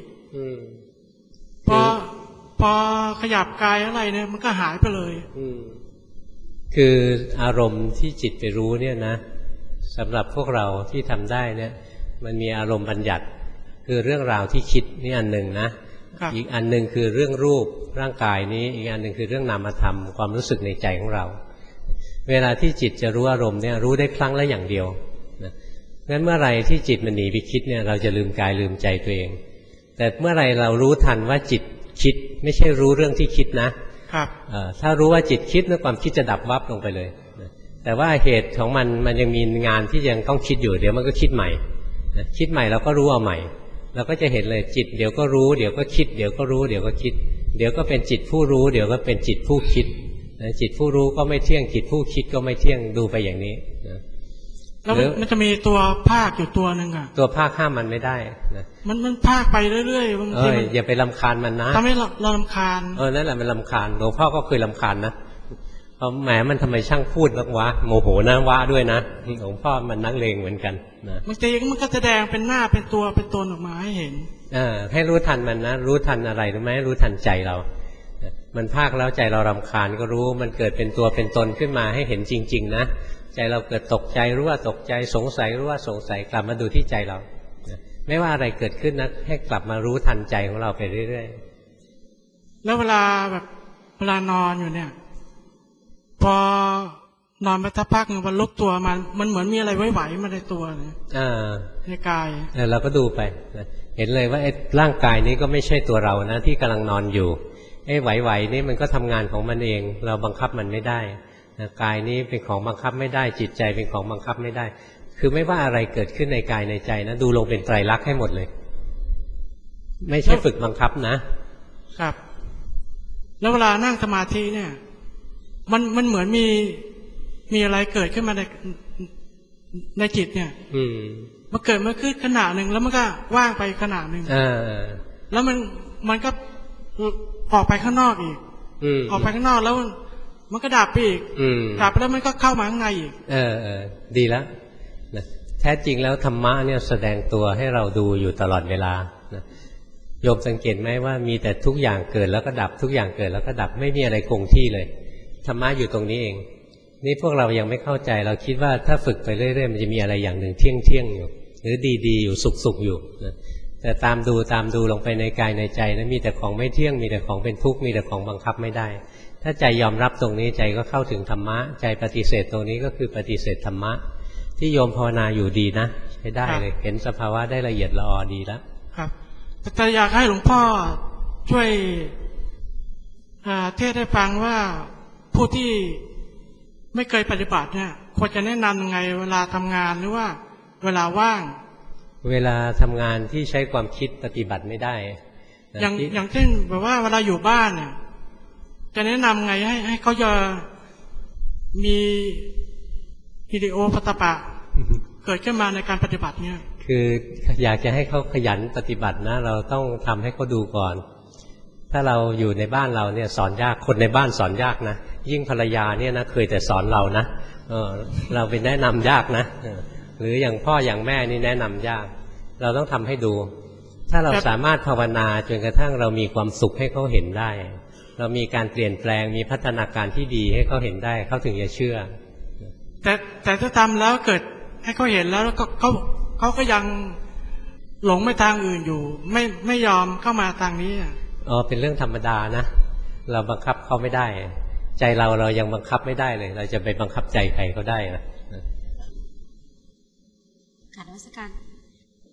พอขยับกายอะไรเนี่ยมันก็หายไปเลยคืออารมณ์ที่จิตไปรู้เนี่ยนะสำหรับพวกเราที่ทำได้เนี่ยมันมีอารมณ์บัญญัติคือเรื่องราวที่คิดนี่อันหนึ่งนะอีกอันหนึ่งคือเรื่องรูปร่างกายนี้อีกอันหนึ่งคือเรื่องนามธรรมความรู้สึกในใจของเราเวลาที่จิตจะรู้อารมณ์เนี่ยรู้ได้ครั้งละอย่างเดียวนะงั้นเมื่อไรที่จิตมันหนีไปคิดเนี่ยเราจะลืมกายลืมใจตัวเองแต่เมื่อไรเรารู้ทันว่าจิตคิดไม่ใช่รู้เรื่องที่คิดนะครับถ้ารู้ว่าจิตคิดแล้วความคิดจะดับวับลงไปเลยแต่ว่าเหตุของมันยังมีงานที่ยังต้องคิดอยู่เดี๋ยวมันก็คิดใหม่คิดใหม่เราก็รู้เอาใหม่เราก็จะเห็นเลยจิตเดี๋ยวก็รู้เดี๋ยวก็คิดเดี๋ยวก็รู้เดี๋ยวก็คิดเดี๋ยวก็เป็นจิตผู้รู้เดี๋ยวก็เป็นจิตผู้คิดจิตผู้รู้ก็ไม่เที่ยงจิตผู้คิดก็ไม่เที่ยงดูไปอย่างนี้แล้วมันจะมีตัวภาคอยู่ตัวหนึ่งอ่ะตัวภาคห้ามมันไม่ได้นะมันภาคไปเรื่อยๆบางทีอย่าไปรำคาญมันนะทำให้เรารำคาญนั่นแหละมันรำคาญหลวงพ่อก็เคยรำคาญนะแหมมันทำไมช่างพูดนักวะโมโหนะวะด้วยนะหลวงพ่อมันนักเลงเหมือนกันนะบางทีมันก็แสดงเป็นหน้าเป็นตัวเป็นตนออกมาให้เห็นให้รู้ทันมันนะรู้ทันอะไรรู้ไหมรู้ทันใจเรามันภาคแล้วใจเรารำคาญก็รู้มันเกิดเป็นตัวเป็นตนขึ้นมาให้เห็นจริงๆนะใจเราเกิดตกใจรู้ว่าตกใจสงสัยรู้ว่าสงสัยกลับมาดูที่ใจเราไม่ว่าอะไรเกิดขึ้นนะให้กลับมารู้ทันใจของเราไปเรื่อยๆแล้วเวลานอนอยู่เนี่ยพอนอนไปสักพักหนึ่งมันลุกตัวมันเหมือนมีอะไรไหวๆมาในตัวเนี่ยในกายเราก็ดูไปเห็นเลยว่าไอ้ร่างกายนี้ก็ไม่ใช่ตัวเรานะที่กำลังนอนอยู่ไอ้ไหวๆนี่มันก็ทำงานของมันเองเราบังคับมันไม่ได้กายนี้เป็นของบังคับไม่ได้จิตใจเป็นของบังคับไม่ได้คือไม่ว่าอะไรเกิดขึ้นในกายในใจนะดูลงเป็นไตรลักษณ์ให้หมดเลยไม่ใช่ฝึกบังคับนะครับแล้วเวลานั่งสมาธิเนี่ยมันเหมือนมีอะไรเกิดขึ้นมาในจิตเนี่ยมันเกิดมาขึ้นขณะหนึ่งแล้วมันก็ว่างไปขณะหนึ่งแล้วมันก็ออกไปข้างนอกอีกออกไปข้างนอกแล้วมันก็ดับไปอีกดับแล้วมันก็เข้ามาข้างในอีกดีแล้วนะแท้จริงแล้วธรรมะเนี่ยแสดงตัวให้เราดูอยู่ตลอดเวลานะโยมสังเกตไหมว่ามีแต่ทุกอย่างเกิดแล้วก็ดับทุกอย่างเกิดแล้วก็ดับไม่มีอะไรคงที่เลยธรรมะอยู่ตรงนี้เองนี่พวกเรายังไม่เข้าใจเราคิดว่าถ้าฝึกไปเรื่อยๆมันจะมีอะไรอย่างหนึ่งเที่ยงอยู่หรือดีๆอยู่สุขอยู่นะแต่ตามดูลงไปในกายในใจนะมีแต่ของไม่เที่ยงมีแต่ของเป็นทุกข์มีแต่ของบังคับไม่ได้ถ้าใจยอมรับตรงนี้ใจก็เข้าถึงธรรมะใจปฏิเสธตรงนี้ก็คือปฏิเสธธรรมะที่โยมภาวนาอยู่ดีนะใช้ได้เลยเห็นสภาวะได้ละเอียดละออดีแล้วครับแต่อยากให้หลวงพ่อช่วยเทศให้ฟังว่าผู้ที่ไม่เคยปฏิบัติเนี่ยควรจะแนะนำยังไงเวลาทำงานหรือว่าเวลาว่างเวลาทำงานที่ใช้ความคิดปฏิบัติไม่ได้อย่างเช่นแบบว่าเวลาอยู่บ้านเนี่ยจะแนะนำไงให้เขาจะมีวิดีโอปฏิบัติเกิดขึ้นมาในการปฏิบัติเนี่ยคืออยากจะให้เขาขยันปฏิบัตินะเราต้องทำให้เขาดูก่อนถ้าเราอยู่ในบ้านเราเนี่ยสอนยากคนในบ้านสอนยากนะยิ่งภรรยาเนี่ยนะเคยแต่สอนเรานะเราไปแนะนำยากนะหรืออย่างพ่ออย่างแม่นี่แนะนำยากเราต้องทำให้ดูถ้าเราสามารถภาวนาจนกระทั่งเรามีความสุขให้เขาเห็นได้เรามีการเปลี่ยนแปลงมีพัฒนาการที่ดีให้เขาเห็นได้เขาถึงจะเชื่อแต่ถ้าทำแล้วเกิดให้เขาเห็นแล้วเขาก็ยังหลงไปทางอื่นอยู่ไม่ยอมเข้ามาทางนี้เป็นเรื่องธรรมดานะเราบังคับเขาไม่ได้ใจเรายังบังคับไม่ได้เลยเราจะไปบังคับใจใครเขาได้นะการนมัสการ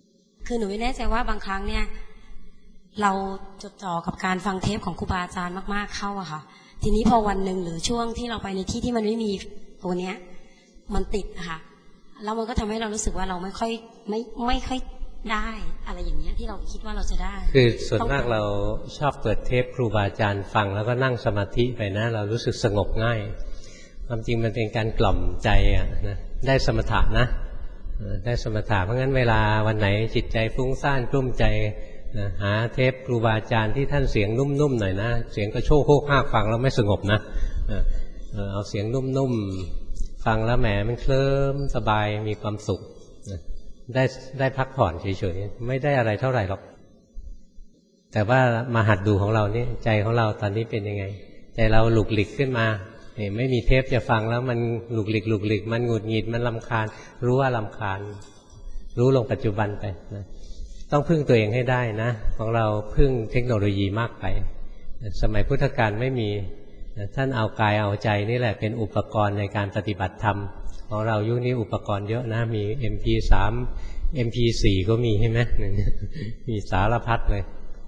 คือหนูไม่แน่ใจว่าบางครั้งเนี่ยเราจดจ่อกับการฟังเทปของครูบาอาจารย์มากๆเข้าอะค่ะทีนี้พอวันหนึ่งหรือช่วงที่เราไปในที่ที่มันไม่มีตัวเนี้ยมันติดอะค่ะแล้วมันก็ทำให้เรารู้สึกว่าเราไม่ค่อยได้อะไรอย่างเงี้ยที่เราคิดว่าเราจะได้คือส่วนมากเราชอบเปิดเทปครูบาอาจารย์ฟังแล้วก็นั่งสมาธิไปนะเรารู้สึกสงบง่ายความจริงมันเป็นการกล่อมใจอะนะได้สมถะนะได้สมถะเพราะงั้นเวลาวันไหนจิตใจฟุ้งซ่านกลุ้มใจนะหาเทปครูบาอาจารย์ที่ท่านเสียงนุ่มๆหน่อยนะเสียงกระโชกโคกห้ากฟังแล้วไม่สงบนะเอาเสียงนุ่มๆฟังแล้วแหมมันเคลิ้มสบายมีความสุขได้พักผ่อนเฉยๆไม่ได้อะไรเท่าไหร่หรอกแต่ว่ามาหัดดูของเรานี่ใจของเราตอนนี้เป็นยังไงใจเราหลุกหลิกขึ้นมาเนี่ยไม่มีเทปจะฟังแล้วมันหลุกหลิกมันหงุดหงิดมันรำคาญรู้ว่ารำคาญรู้ลงปัจจุบันไปนะต้องพึ่งตัวเองให้ได้นะของเราพึ่งเทคโนโลยีมากไปสมัยพุทธกาลไม่มีท่านเอากายเอาใจนี่แหละเป็นอุปกรณ์ในการปฏิบัติธรรมของเรายุคนี้อุปกรณ์เยอะนะมี MP3 MP4 ก็มีใช่ไหมมีสารพัดเลย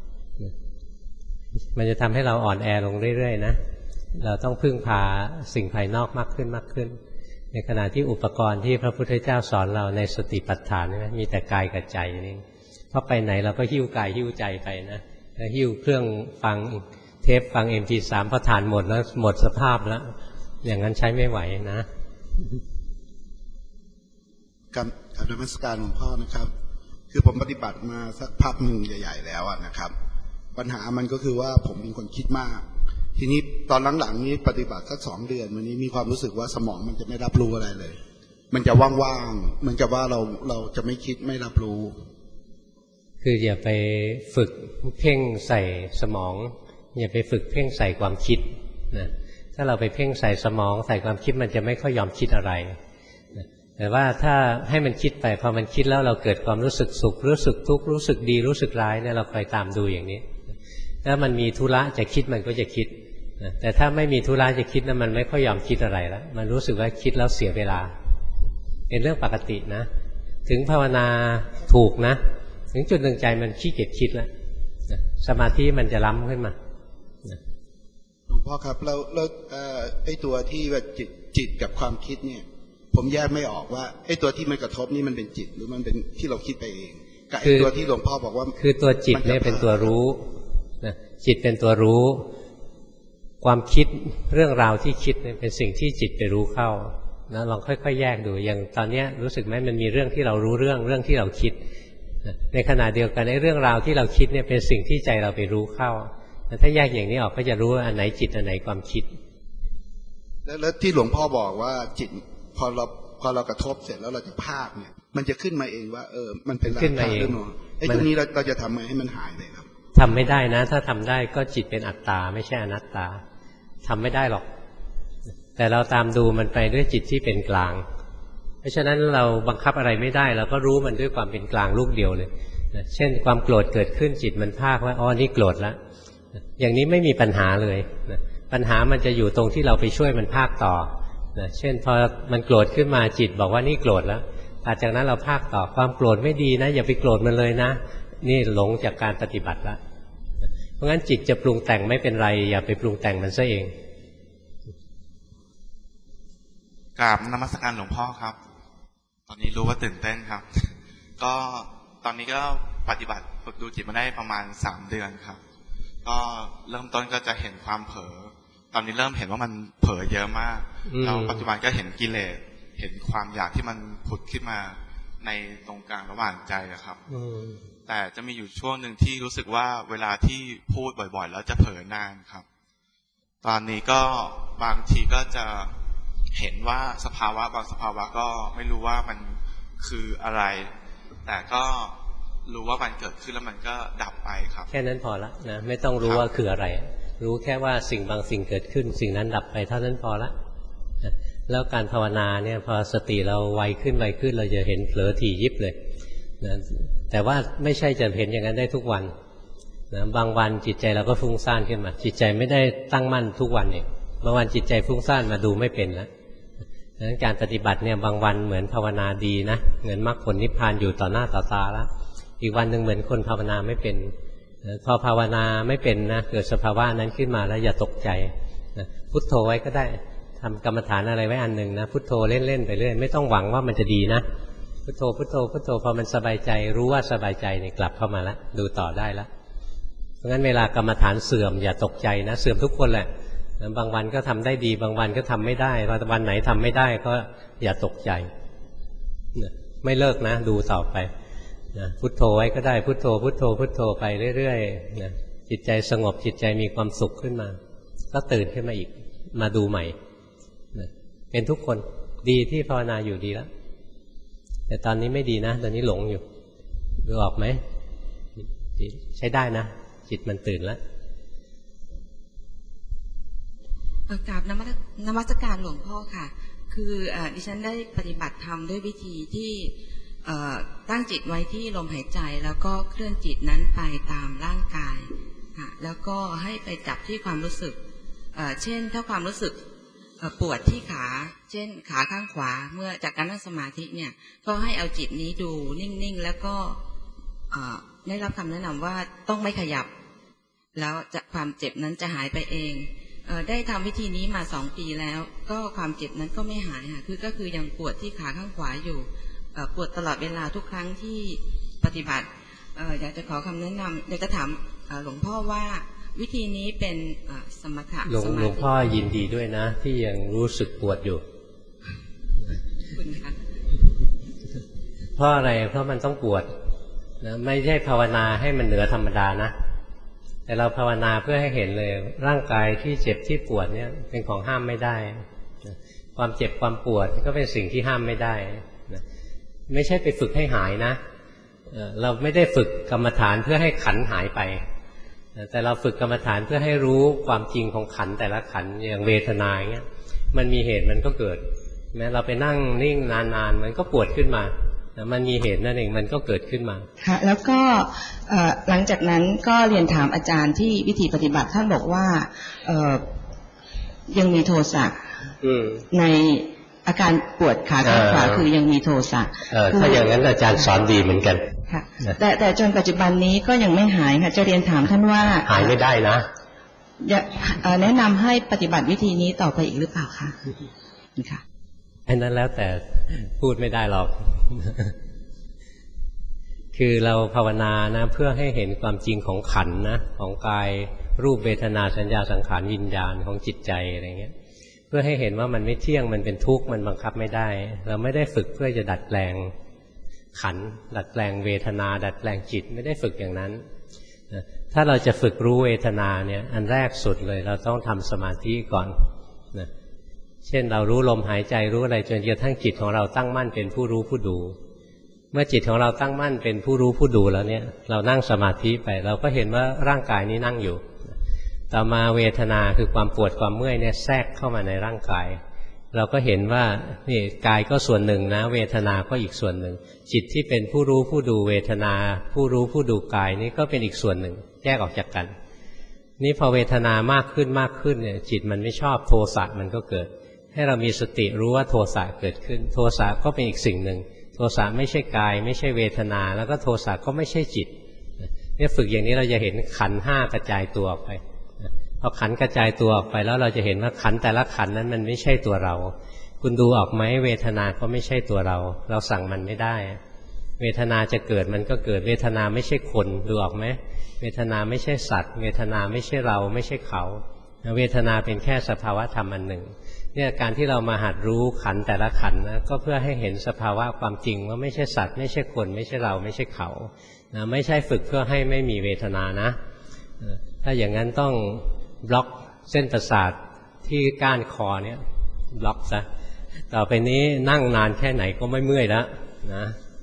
มันจะทำให้เราอ่อนแอลงเรื่อยๆนะเราต้องพึ่งพาสิ่งภายนอกมากขึ้นในขณะที่อุปกรณ์ที่พระพุทธเจ้าสอนเราในสติปัฏฐานนี่มีแต่กายกับใจนี่เพราะไปไหนเราก็หิ้วกายหิ้วใจไปนะแล้วหิ้วเครื่องฟังเทปฟัง MP3 พอทานหมดแล้วหมดสภาพแล้วอย่างนั้นใช้ไม่ไหวนะกับนมัสการหลวงพ่อนะครับคือผมปฏิบัติมาสักพักหนึ่งใหญ่ๆแล้วนะครับปัญหามันก็คือว่าผมเป็นคนคิดมากทีนี้ตอนหลังๆนี้ปฏิบัติสัก2 เดือนวันนี้มีความรู้สึกว่าสมองมันจะไม่รับรู้อะไรเลยมันจะว่างๆเหมือนกับว่าเราจะไม่คิดไม่รับรู้คืออย่าไปฝึกเพ่งใส่สมองอย่าไปฝึกเพ่งใส่ความคิดนะถ้าเราไปเพ่งใส่สมองใส่ความคิดมันจะไม่ค่อยยอมคิดอะไรแต่ว่าถ้าให้มันคิดไปพอมันคิดแล้วเราเกิดความรู้สึกสุขรู้สึกทุกข์รู้สึกดีรู้สึกร้ายเนี่ยเราคอยตามดูอย่างนี้ถ้ามันมีธุระจะคิดมันก็จะคิดแต่ถ้าไม่มีธุระจะคิดนะมันไม่ค่อยยอมคิดอะไรแล้วมันรู้สึกว่าคิดแล้วเสียเวลาเป็นเรื่องปกตินะถึงภาวนาถูกนะถึงจุดหนึ่งใจมันขี้เกียจคิดแล้วสมาธิมันจะล้ำขึ้นมาหลวงพ่อครับแล้วไอ้ตัวที่ว่าจิตกับความคิดเนี่ยผมแยกไม่ออกว่าไอ้ตัวที่มันกระทบนี่มันเป็นจิตหรือมันเป็นที่เราคิดไปเองกับไอ้ตัวที่หลวงพ่อบอกว่าคือตัวจิตเนี่ยเป็นตัวรู้นะจิตเป็นตัวรู้ความคิดเรื่องราวที่คิดเนี่ยเป็นสิ่งที่จิตไปรู้เข้านะลองค่อยๆแยกดูอย่างตอนนี้รู้สึกไหมมันมีเรื่องที่เรารู้เรื่องที่เราคิดในขณะเดียวกันไอ้เรื่องราวที่เราคิดเนี่ยเป็นสิ่งที่ใจเราไปรู้เข้าถ้าแยกอย่างนี้ออกก็จะรู้ว่าอันไหนจิตอันไหนความคิดแล้วที่หลวงพ่อบอกว่าจิตพอเรากระทบเสร็จแล้วเราจะภาคเนี่ยมันจะขึ้นมาเองว่ามันเป็นราคาเรื่องของไอ้ตรงนี้เราจะทำไงให้มันหายเลยครับทำไม่ได้นะถ้าทำได้ก็จิตเป็นอัตตาไม่ใช่อนัตตาทำไม่ได้หรอกแต่เราตามดูมันไปด้วยจิตที่เป็นกลางเพราะฉะนั้นเราบังคับอะไรไม่ได้เราก็รู้มันด้วยความเป็นกลางลูกเดียวเลยเช่นความโกรธเกิดขึ้นจิตมันภาคว่าอ๋อนี่โกรธแล้วอย่างนี้ไม่มีปัญหาเลยปัญหามันจะอยู่ตรงที่เราไปช่วยมันภาคต่อเช่นพอมันโกรธขึ้นมาจิตบอกว่านี่โกรธแล้วหลังจากนั้นเราภาคต่อความโกรธไม่ดีนะอย่าไปโกรธมันเลยนะนี่หลงจากการปฏิบัติแล้วเพราะงั้นจิตจะปรุงแต่งไม่เป็นไรอย่าไปปรุงแต่งมันซะเองกราบนมัสการหลวงพ่อครับตอนนี้รู้ว่าตื่นเต้นครับก็ตอนนี้ก็ปฏิบัติฝึกดูจิตมาได้ประมาณ3 เดือนครับก็เริ่มต้นก็จะเห็นความเผลอตอนนี้เริ่มเห็นว่ามันเผลอเยอะมากแล้วปัจจุบันก็เห็นกิเลสเห็นความอยากที่มันผุดขึ้นมาในตรงกลางระหว่างใจครับแต่จะมีอยู่ช่วงหนึ่งที่รู้สึกว่าเวลาที่พูดบ่อยๆแล้วจะเผลอนานครับตอนนี้ก็บางทีก็จะเห็นว่าสภาวะบางสภาวะก็ไม่รู้ว่ามันคืออะไรแต่ก็รู้ว่ามันเกิดขึ้นแล้วมันก็ดับไปครับแค่นั้นพอละนะไม่ต้องรู้ว่าคืออะไรรู้แค่ว่าสิ่งบางสิ่งเกิดขึ้นสิ่งนั้นดับไปเท่านั้นพอละแล้วการภาวนาเนี่ยพอสติเราไวขึ้นเราจะเห็นเผลอถี่ยิบเลยนะแต่ว่าไม่ใช่จะเห็นอย่างนั้นได้ทุกวันนะบางวันจิตใจเราก็ฟุ้งซ่านขึ้นมาจิตใจไม่ได้ตั้งมั่นทุกวันเนี่ยบางวันจิตใจฟุ้งซ่านมาดูไม่เป็นแล้วดังนั้นการปฏิบัติเนี่ยบางวันเหมือนภาวนาดีนะเหมือนมรรคผลนิพพานอยู่ต่อหน้าต่อตาแล้วอีกวันหนึ่งเหมือนคนภาวนาไม่เป็นพอภาวนาไม่เป็นนะเกิดสภาวะนั้นขึ้นมาแล้วอย่าตกใจพุทโธไว้ก็ได้ทำกรรมฐานอะไรไว้อันหนึ่งนะพุทโธเล่นๆไปเรื่อยไม่ต้องหวังว่ามันจะดีนะพุทโธพุทโธพุทโธพอมันสบายใจรู้ว่าสบายใจเนี่ยกลับเข้ามาแล้วดูต่อได้แล้วเพราะงั้นเวลากรรมฐานเสื่อมอย่าตกใจนะเสื่อมทุกคนแหละบางวันก็ทำได้ดีบางวันก็ทำไม่ได้วันไหนทำไม่ได้ก็อย่าตกใจไม่เลิกนะดูต่อไปพุทโธไว้ก็ได้พุทโธพุทโธพุทโธไปเรื่อยๆจิตใจสงบจิตใจมีความสุขขึ้นมาก็ตื่นขึ้นมาอีกมาดูใหม่เป็นทุกคนดีที่ภาวนาอยู่ดีแล้วแต่ตอนนี้ไม่ดีนะตอนนี้หลงอยู่ดูออกไหมใช้ได้นะจิตมันตื่นแล้วกราบนมัสการหลวงพ่อค่ะคือดิฉันได้ปฏิบัติธรรมด้วยวิธีที่ตั้งจิตไว้ที่ลมหายใจแล้วก็เคลื่อนจิตนั้นไปตามร่างกายแล้วก็ให้ไปจับที่ความรู้สึกเช่นถ้าความรู้สึกปวดที่ขาเช่นขาข้างขวาเมื่อจากการนั่งสมาธิเนี่ยก็ให้เอาจิตนี้ดูนิ่งๆแล้วก็ได้รับคำแนะนำว่าต้องไม่ขยับแล้วความเจ็บนั้นจะหายไปเองได้ทำวิธีนี้มา2 ปีแล้วก็ความเจ็บนั้นก็ไม่หายค่ะก็คือยังปวดที่ขาข้างขวาอยู่ปวดตลอดเวลาทุกครั้งที่ปฏิบัติอยากจะขอคำแนะนำอยากจะถามหลวงพ่อว่าวิธีนี้เป็นสมถะหลวงพ่อยินดีด้วยนะที่ยังรู้สึกปวดอยู่คุณคะเพราะอะไรเพราะมันต้องปวดนะไม่ใช่ภาวนาให้มันเหนือธรรมดานะแต่เราภาวนาเพื่อให้เห็นเลยร่างกายที่เจ็บที่ปวดเนี่ยเป็นของห้ามไม่ได้ความเจ็บความปวดก็เป็นสิ่งที่ห้ามไม่ได้ไม่ใช่ไปฝึกให้หายนะเราไม่ได้ฝึกกรรมฐานเพื่อให้ขันหายไปแต่เราฝึกกรรมฐานเพื่อให้รู้ความจริงของขันแต่ละขันอย่างเวทนาอย่างเงี้ยมันมีเหตุมันก็เกิดแม้เราไปนั่งนิ่งนานๆมันก็ปวดขึ้นมามันมีเหตุนั่นเองมันก็เกิดขึ้นมาค่ะแล้วก็หลังจากนั้นก็เรียนถามอาจารย์ที่วิธีปฏิบัติท่านบอกว่ายังมีโทสะในอาการปวดขาข้างขวาคือยังมีโทสะถ้าอย่างนั้นอาจารย์สอนดีเหมือนกันค่ะแต่จนปัจจุบันนี้ก็ยังไม่หายค่ะจะเรียนถามท่านว่าหายไม่ได้นะแนะนำให้ปฏิบัติวิธีนี้ต่อไปอีกหรือเปล่าคะค่ะอันนั้นแล้วแต่พูดไม่ได้หรอกคือเราภาวนานะเพื่อให้เห็นความจริงของขันธ์นะของกายรูปเวทนาสัญญาสังขารวิญญาณของจิตใจอะไรเงี้ยเพื่อให้เห็นว่ามันไม่เที่ยงมันเป็นทุกข์มันบังคับไม่ได้เราไม่ได้ฝึกเพื่อจะดัดแปลงขันธ์ดัดแปลงเวทนาดัดแปลงจิตไม่ได้ฝึกอย่างนั้นถ้าเราจะฝึกรู้เวทนาเนี่ยอันแรกสุดเลยเราต้องทำสมาธิก่อนนะเช่นเรารู้ลมหายใจรู้อะไรจนกระทั่งจิตของเราตั้งมั่นเป็นผู้รู้ผู้ดูเมื่อจิตของเราตั้งมั่นเป็นผู้รู้ผู้ดูแล้วเนี่ยเรานั่งสมาธิไปเราก็เห็นว่าร่างกายนี้นั่งอยู่ต่อมาเวทนาคือความปวดความเมื่อยเนี่ยแทรกเข้ามาในร่างกายเราก็เห็นว่านี่กายก็ส่วนหนึ่งนะเวทนาก็อีกส่วนหนึ่งจิตที่เป็นผู้รู้ผู้ดูเวทนาผู้รู้ผู้ดูกายนี่ก็เป็นอีกส่วนหนึ่งแยกออกจากกันนี่พอเวทนามากขึ้นมากขึ้นเนี่ยจิตมันไม่ชอบโทสะมันก็เกิดให้เรามีสติรู้ว่าโทสะเกิดขึ้นโทสะก็เป็นอีกสิ่งหนึ่งโทสะไม่ใช่กายไม่ใช่เวทนาแล้วก็โทสะก็ไม่ใช่จิตเนี่ยฝึกอย่างนี้เราจะเห็นขันธ์5กระจายตัวออกไปพอขันธ์กระจายตัวออกไปแล้วเราจะเห็นว่าขันธ์แต่ละขันธ์นั้นมันไม่ใช่ตัวเราคุณดูออกไหมเวทนาก็ไม่ใช่ตัวเราเราสั่งมันไม่ได้เวทนาจะเกิดมันก็เกิดเวทนาไม่ใช่คนดูออกไหมเวทนาไม่ใช่สัตว์เวทนาไม่ใช่เราไม่ใช่เขาเวทนาเป็นแค่สภาวะธรรมอันหนึ่งเนี่ยการที่เรามาหัดรู้ขันธ์แต่ละขันธ์นะก็เพื่อให้เห็นสภาวะความจริงว่าไม่ใช่สัตว์ไม่ใช่คนไม่ใช่เราไม่ใช่เขานะไม่ใช่ฝึกเพื่อให้ไม่มีเวทนานะถ้าอย่างนั้นต้องบล็อกเส้นประสาทที่ก้านคอเนี่ยบล็อกซะต่อไปนี้นั่งนานแค่ไหนก็ไม่เมื่อยแล้วนะ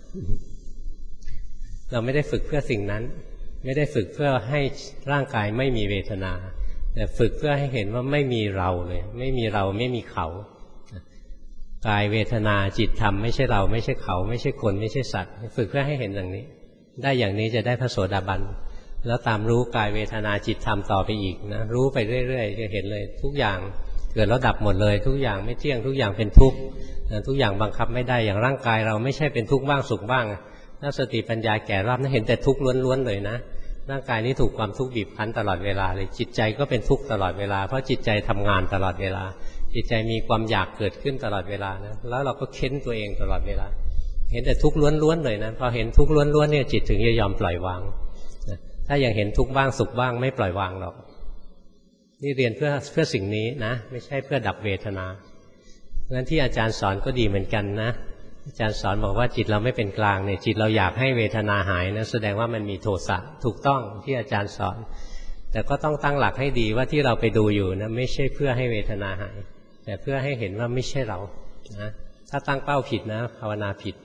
เราไม่ได้ฝึกเพื่อสิ่งนั้นไม่ได้ฝึกเพื่อให้ร่างกายไม่มีเวทนาแต่ฝึกเพื่อให้เห็นว่าไม่มีเราเลยไม่มีเราไม่มีเขากายเวทนาจิตธรรมไม่ใช่เราไม่ใช่เขาไม่ใช่คนไม่ใช่สัตว์ฝึกเพื่อให้เห็นอย่างนี้ได้อย่างนี้จะได้พระโสดาบันแล้วตามรู้กายเวทนาจิตธรรมต่อไปอีกนะรู้ไปเรื่อยๆจะเห็นเลยทุกอย่างเกิดแล้วดับหมดเลยทุกอย่างไม่เที่ยงทุกอย่างเป็นทุกข์ทุกอย่างบังคับไม่ได้อย่างร่างกายเราไม่ใช่เป็นทุกข์บ้างสุขบ้างถ้าสติปัญญาแก่รอบนั้นเห็นแต่ทุกข์ล้วนๆเลยนะร่างกายนี้ถูกความทุกข์บีบคั้นตลอดเวลาเลยจิตใจก็เป็นทุกข์ตลอดเวลาเพราะจิตใจทำงานตลอดเวลาจิตใจมีความอยากเกิดขึ้นตลอดเวลานะแล้วเราก็เค้นตัวเองตลอดเวลาเห็นแต่ทุกข์ล้วนๆเลยนะพอเห็นทุกข์ล้วนๆเนี่ยจิตถึงจะยอมปล่อยวางถ้ายังเห็นทุกข์บ้างสุขบ้างไม่ปล่อยวางหรอกนี่เรียนเพื่อสิ่งนี้นะไม่ใช่เพื่อดับเวทนาเพราะฉะนั้นที่อาจารย์สอนก็ดีเหมือนกันนะอาจารย์สอนบอกว่าจิตเราไม่เป็นกลางเนี่ยจิตเราอยากให้เวทนาหายนะแสดงว่ามันมีโทสะถูกต้องที่อาจารย์สอนแต่ก็ต้องตั้งหลักให้ดีว่าที่เราไปดูอยู่นะไม่ใช่เพื่อให้เวทนาหายแต่เพื่อให้เห็นว่าไม่ใช่เรานะถ้าตั้งเป้าผิดนะภาวนาผิด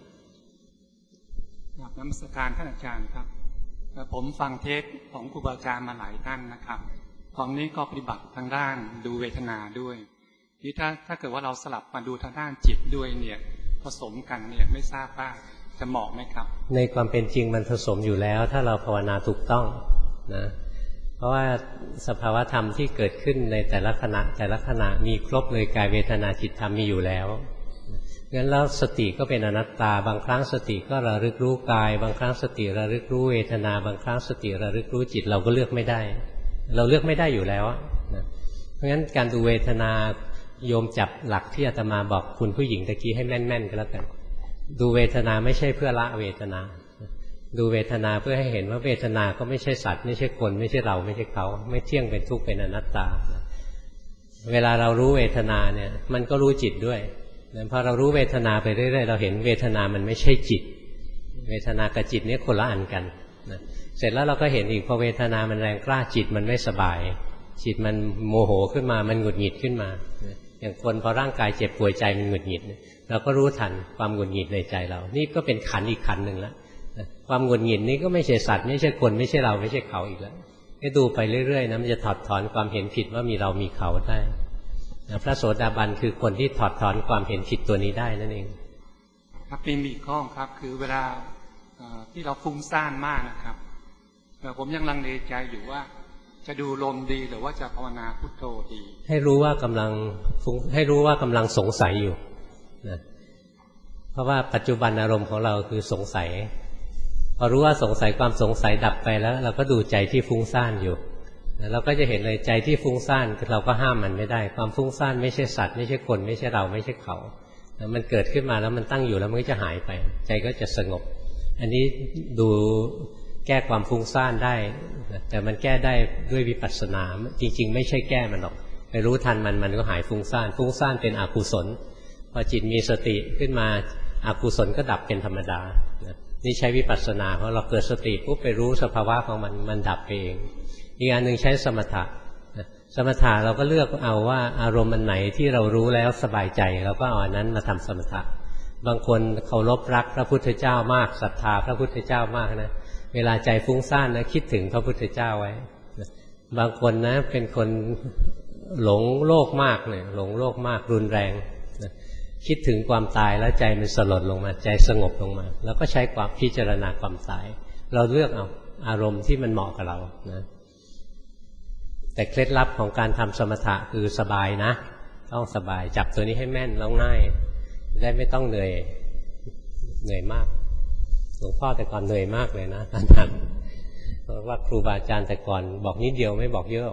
นมัสการท่านอาจารย์ครับผมฟังเทปของครูบาอาจารย์มาหลายท่านนะครับตอนนี้ก็ปฏิบัติทางด้านดูเวทนาด้วยนี่ถ้าเกิดว่าเราสลับมาดูทางด้านจิตด้วยเนี่ยผสมกันเนี่ยไม่ทราบว่าจะเหมาะไหมครับในความเป็นจริงมันผสมอยู่แล้วถ้าเราภาวนาถูกต้องนะเพราะว่าสภาวธรรมที่เกิดขึ้นในแต่ละขณะมีครบเลยกายเวทนาจิตธรรมมีอยู่แล้วงั้นแล้วสติก็เป็นอนัตตาบางครั้งสติก็ระลึกรู้กายบางครั้งสติระลึกรู้เวทนาบางครั้งสติระลึกรู้จิตเราก็เลือกไม่ได้เราเลือกไม่ได้อยู่แล้วนะเพราะงั้นการดูเวทนาโยมจับหลักที่อาตมาบอกคุณผู้หญิงตะกี้ให้แม่นๆก็แล้วกันดูเวทนาไม่ใช่เพื่อละเวทนาดูเวทนาเพื่อให้เห็นว่าเวทนาก็ไม่ใช่สัตว์ไม่ใช่คนไม่ใช่เราไม่ใช่เขาไม่เที่ยงเป็นทุกข์เป็นอนัตตาเวลาเรารู้เวทนาเนี่ยมันก็รู้จิตด้วยพอเรารู้เวทนาไปเรื่อยๆเราเห็นเวทนามันไม่ใช่จิตเวทนากับจิตนี่คนละอันกันเสร็จแล้วเราก็เห็นอีกพอเวทนามันแรงกล้าจิตมันไม่สบายจิตมันโมโหขึ้นมามันหงุดหงิดขึ้นมาอย่างคนพอร่างกายเจ็บป่วยใจมันหงุดหงิดเราก็รู้ทันความหงุดหงิดในใจเรานี่ก็เป็นขันธ์อีกขันธ์หนึ่งแล้วความหงุดหงิดนี้ก็ไม่ใช่สัตว์ไม่ใช่คนไม่ใช่เราไม่ใช่เขาอีกแล้วให้ดูไปเรื่อยๆนะมันจะถอดถอนความเห็นผิดว่ามีเรามีเขาได้พระโสดาบันคือคนที่ถอดถอนความเห็นผิดตัวนี้ได้นั่นเองครับมีอีกข้อครับคือเวลาที่เราฟุ้งซ่านมากนะครับผมยังลังเลใจอยู่ว่าจะดูลมดีหรือว่าจะภาวนาพุทโธดีให้รู้ว่ากำลังฟุ้งให้รู้ว่ากำลังสงสัยอยู่นะเพราะว่าปัจจุบันอารมณ์ของเราคือสงสัยพอรู้ว่าสงสัยความสงสัยดับไปแล้วเราก็ดูใจที่ฟุ้งซ่านอยู่เราก็จะเห็นเลยใจที่ฟุ้งซ่านเราก็ห้ามมันไม่ได้ความฟุ้งซ่านไม่ใช่สัตว์ไม่ใช่คนไม่ใช่เราไม่ใช่เขามันเกิดขึ้นมาแล้วมันตั้งอยู่แล้วมันก็จะหายไปใจก็จะสงบอันนี้ดูแก้ความฟุ้งซ่านได้แต่มันแก้ได้ด้วยวิปัสสนาจริงๆไม่ใช่แก้มันหรอกไปรู้ทันมันก็หายฟุ้งซ่านฟุ้งซ่านเป็นอกุศลพอจิตมีสติขึ้นมาอกุศลก็ดับเป็นธรรมดานี่ใช้วิปัสสนาเพราะเราเกิดสติปุ๊บไปรู้สภาวะของมันดับไปเองอีกอันหนึ่งใช้สมถะสมถะเราก็เลือกเอาว่าอารมณ์อันไหนที่เรารู้แล้วสบายใจเราก็เอาอันนั้นมาทำสมถะบางคนเคารพรักพระพุทธเจ้ามากศรัทธาพระพุทธเจ้ามากนะเวลาใจฟุ้งซ่านนะคิดถึงพระพุทธเจ้าไว้บางคนนะเป็นคนหลงโลกมากเนี่ยหลงโลกมากรุนแรงคิดถึงความตายแล้วใจมันสลดลงมาใจสงบลงมาแล้วก็ใช้ความพิจารณาความตายเราเลือกเอาอารมณ์ที่มันเหมาะกับเรานะแต่เคล็ดลับของการทำสมถะคือสบายนะต้องสบายจับตัวนี้ให้แม่นแล้วง่ายได้ไม่ต้องเหนื่อยมากหลวงพ่อแต่ก่อนเหนื่อยมากเลยนะตอนนั้นเพราะว่าครูบาอาจารย์แต่ก่อนบอกนิดเดียวไม่บอกเยอะ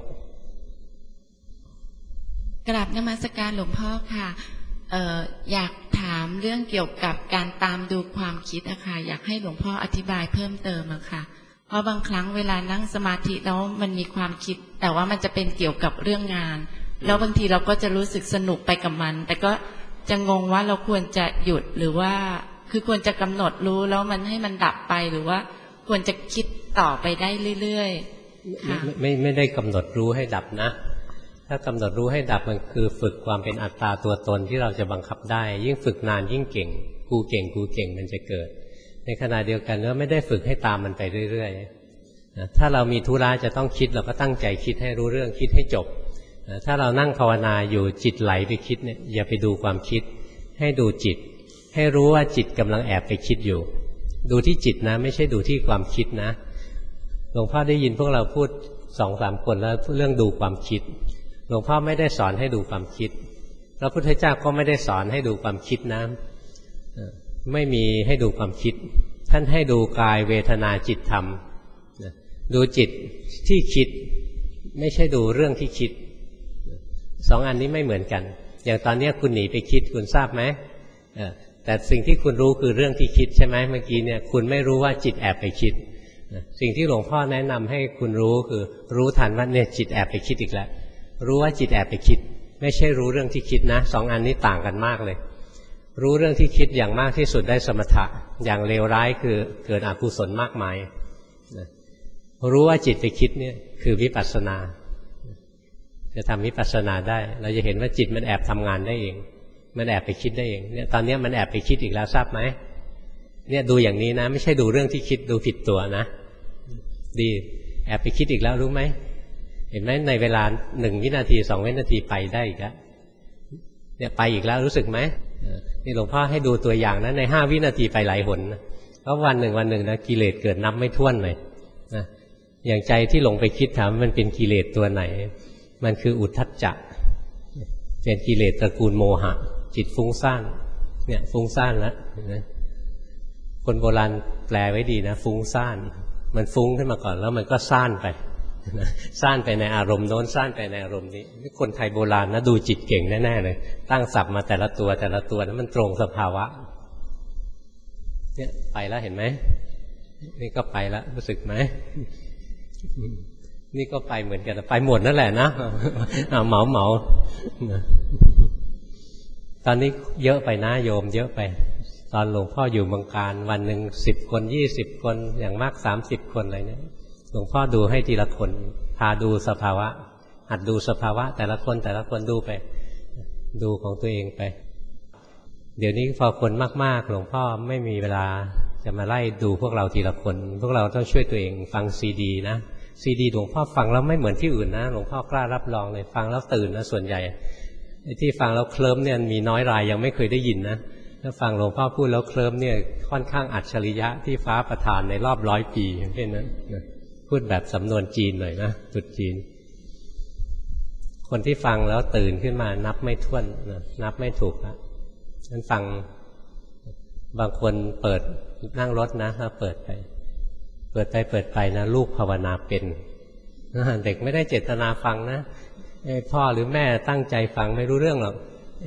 กราบนมัสการหลวงพ่อค่ะอยากถามเรื่องเกี่ยวกับการตามดูความคิดอะค่ะอยากให้หลวงพ่ออธิบายเพิ่มเติมอะค่ะเพราะบางครั้งเวลานั่งสมาธิแล้วมันมีความคิดแต่ว่ามันจะเป็นเกี่ยวกับเรื่องงานแล้วบางทีเราก็จะรู้สึกสนุกไปกับมันแต่ก็จะงงว่าเราควรจะหยุดหรือว่าคือควรจะกำหนดรู้แล้วมันให้มันดับไปหรือว่าควรจะคิดต่อไปได้เรื่อยๆไม่ได้กำหนดรู้ให้ดับนะถ้ากำหนดรู้ให้ดับมันคือฝึกความเป็นอัตตาตัวตนที่เราจะบังคับได้ยิ่งฝึกนานยิ่งเก่งกูเก่งมันจะเกิดในขณะเดียวกันก็ไม่ได้ฝึกให้ตามมันไปเรื่อยๆถ้าเรามีธุระจะต้องคิดเราก็ตั้งใจคิดให้รู้เรื่องคิดให้จบถ้าเรานั่งภาวนาอยู่จิตไหลไปคิดเนี่ยอย่าไปดูความคิดให้ดูจิตให้รู้ว่าจิตกำลังแอบไปคิดอยู่ดูที่จิตนะไม่ใช่ดูที่ความคิดนะหลวงพ่อได้ยินพวกเราพูด 2-3 คนแล้วเรื่องดูความคิดหลวงพ่อไม่ได้สอนให้ดูความคิดพระพุทธเจ้าก็ไม่ได้สอนให้ดูความคิดนะไม่มีให้ดูความคิดท่านให้ดูกายเวทนาจิตธรรมดูจิตที่คิดไม่ใช่ดูเรื่องที่คิดสองอันนี้ไม่เหมือนกันอย่างตอนนี้คุณหนีไปคิดคุณทราบไหมแต่สิ่งที่คุณรู้คือเรื่องที่คิดใช่ไหมเมื่อกี้เนี่ยคุณไม่รู้ว่าจิตแอบไปคิดสิ่งที่หลวงพ่อแนะนำให้คุณรู้คือรู้ทันว่าเนี่ยจิตแอบไปคิดอีกแล้วรู้ว่าจิตแอบไปคิดไม่ใช่รู้เรื่องที่คิดนะสองอันนี้ต่างกันมากเลยรู้เรื่องที่คิดอย่างมากที่สุดได้สมถะอย่างเลวร้ายคือเกิดอกุศลมากมายรู้ว่าจิตไปคิดเนี่ยคือวิปัสสนาจะทำวิปัสสนาได้เราจะเห็นว่าจิตมันแอบทำงานได้เองมันแอบไปคิดได้เองเนี่ยตอนนี้มันแอบไปคิดอีกแล้วทราบไหมเนี่ยดูอย่างนี้นะไม่ใช่ดูเรื่องที่คิดดูผิดตัวนะดีแอบไปคิดอีกแล้วรู้ไหมเห็นไหมในเวลา1 วินาที2 วินาทีไปได้อีกแล้วเนี่ยไปอีกแล้วรู้สึกไหมนี่หลวงพ่อให้ดูตัวอย่างนะใน5 วินาทีไปหลายหนนะเพราะวันหนึ่งนะกิเลสเกิดนับไม่ถ้วนเลยนะอย่างใจที่หลงไปคิดถามมันเป็นกิเลสตัวไหนมันคืออุทธัจจะเป็นกิเลสตระกูลโมหะจิตฟุ้งซ่านเนี่ยฟุ้งซ่านแล้วนะคนโบราณแปลไว้ดีนะฟุ้งซ่านมันฟุ้งขึ้นมาก่อนแล้วมันก็ซ่านไปซ่านไปในอารมณ์โน้นซ่านไปในอารมณ์นี้คนไทยโบราณนะดูจิตเก่งแน่ๆเลยตั้งศัพท์มาแต่ละตัวนั้นมันตรงสภาวะเนี่ยไปแล้วเห็นไหมนี่ก็ไปแล้วรู้สึกไหมนี่ก็ไปเหมือนกันไปหมดนั่นแหละนะเหมาตอนนี้เยอะไปนะโยมเยอะไปตอนหลวงพ่ออยู่เมืองการวันหนึ่ง10 คน20 คนอย่างมาก30 คนอะไรเนี่ยหลวงพ่อดูให้ทีละคนพาดูสภาวะหัดดูสภาวะแต่ละคนดูไปดูของตัวเองไปเดี๋ยวนี้พอคนมากๆหลวงพ่อไม่มีเวลาจะมาไล่ดูพวกเราทีละคนพวกเราต้องช่วยตัวเองฟังซีดีนะซีดีหลวงพ่อฟังแล้วไม่เหมือนที่อื่นนะหลวงพ่อกล้ารับรองเลยฟังแล้วตื่นนะส่วนใหญ่ที่ฟังแล้วเคลิ้มเนี่ยมีน้อยรายยังไม่เคยได้ยินนะถ้าฟังหลวงพ่อพูดแล้วเคลิ้มเนี่ยค่อนข้างอัจฉริยะที่ฟ้าประทานในรอบ100 ปีเช่นนั้นพูดแบบสำนวนจีนหน่อยนะตุดจีนคนที่ฟังแล้วตื่นขึ้นมานับไม่ถ้วนนับไม่ถูกนะฉันฟังบางคนเปิดนั่งรถนะถ้าเปิดไปนะลูกภาวนาเป็นเด็กไม่ได้เจตนาฟังนะพ่อหรือแม่ตั้งใจฟังไม่รู้เรื่องหรอก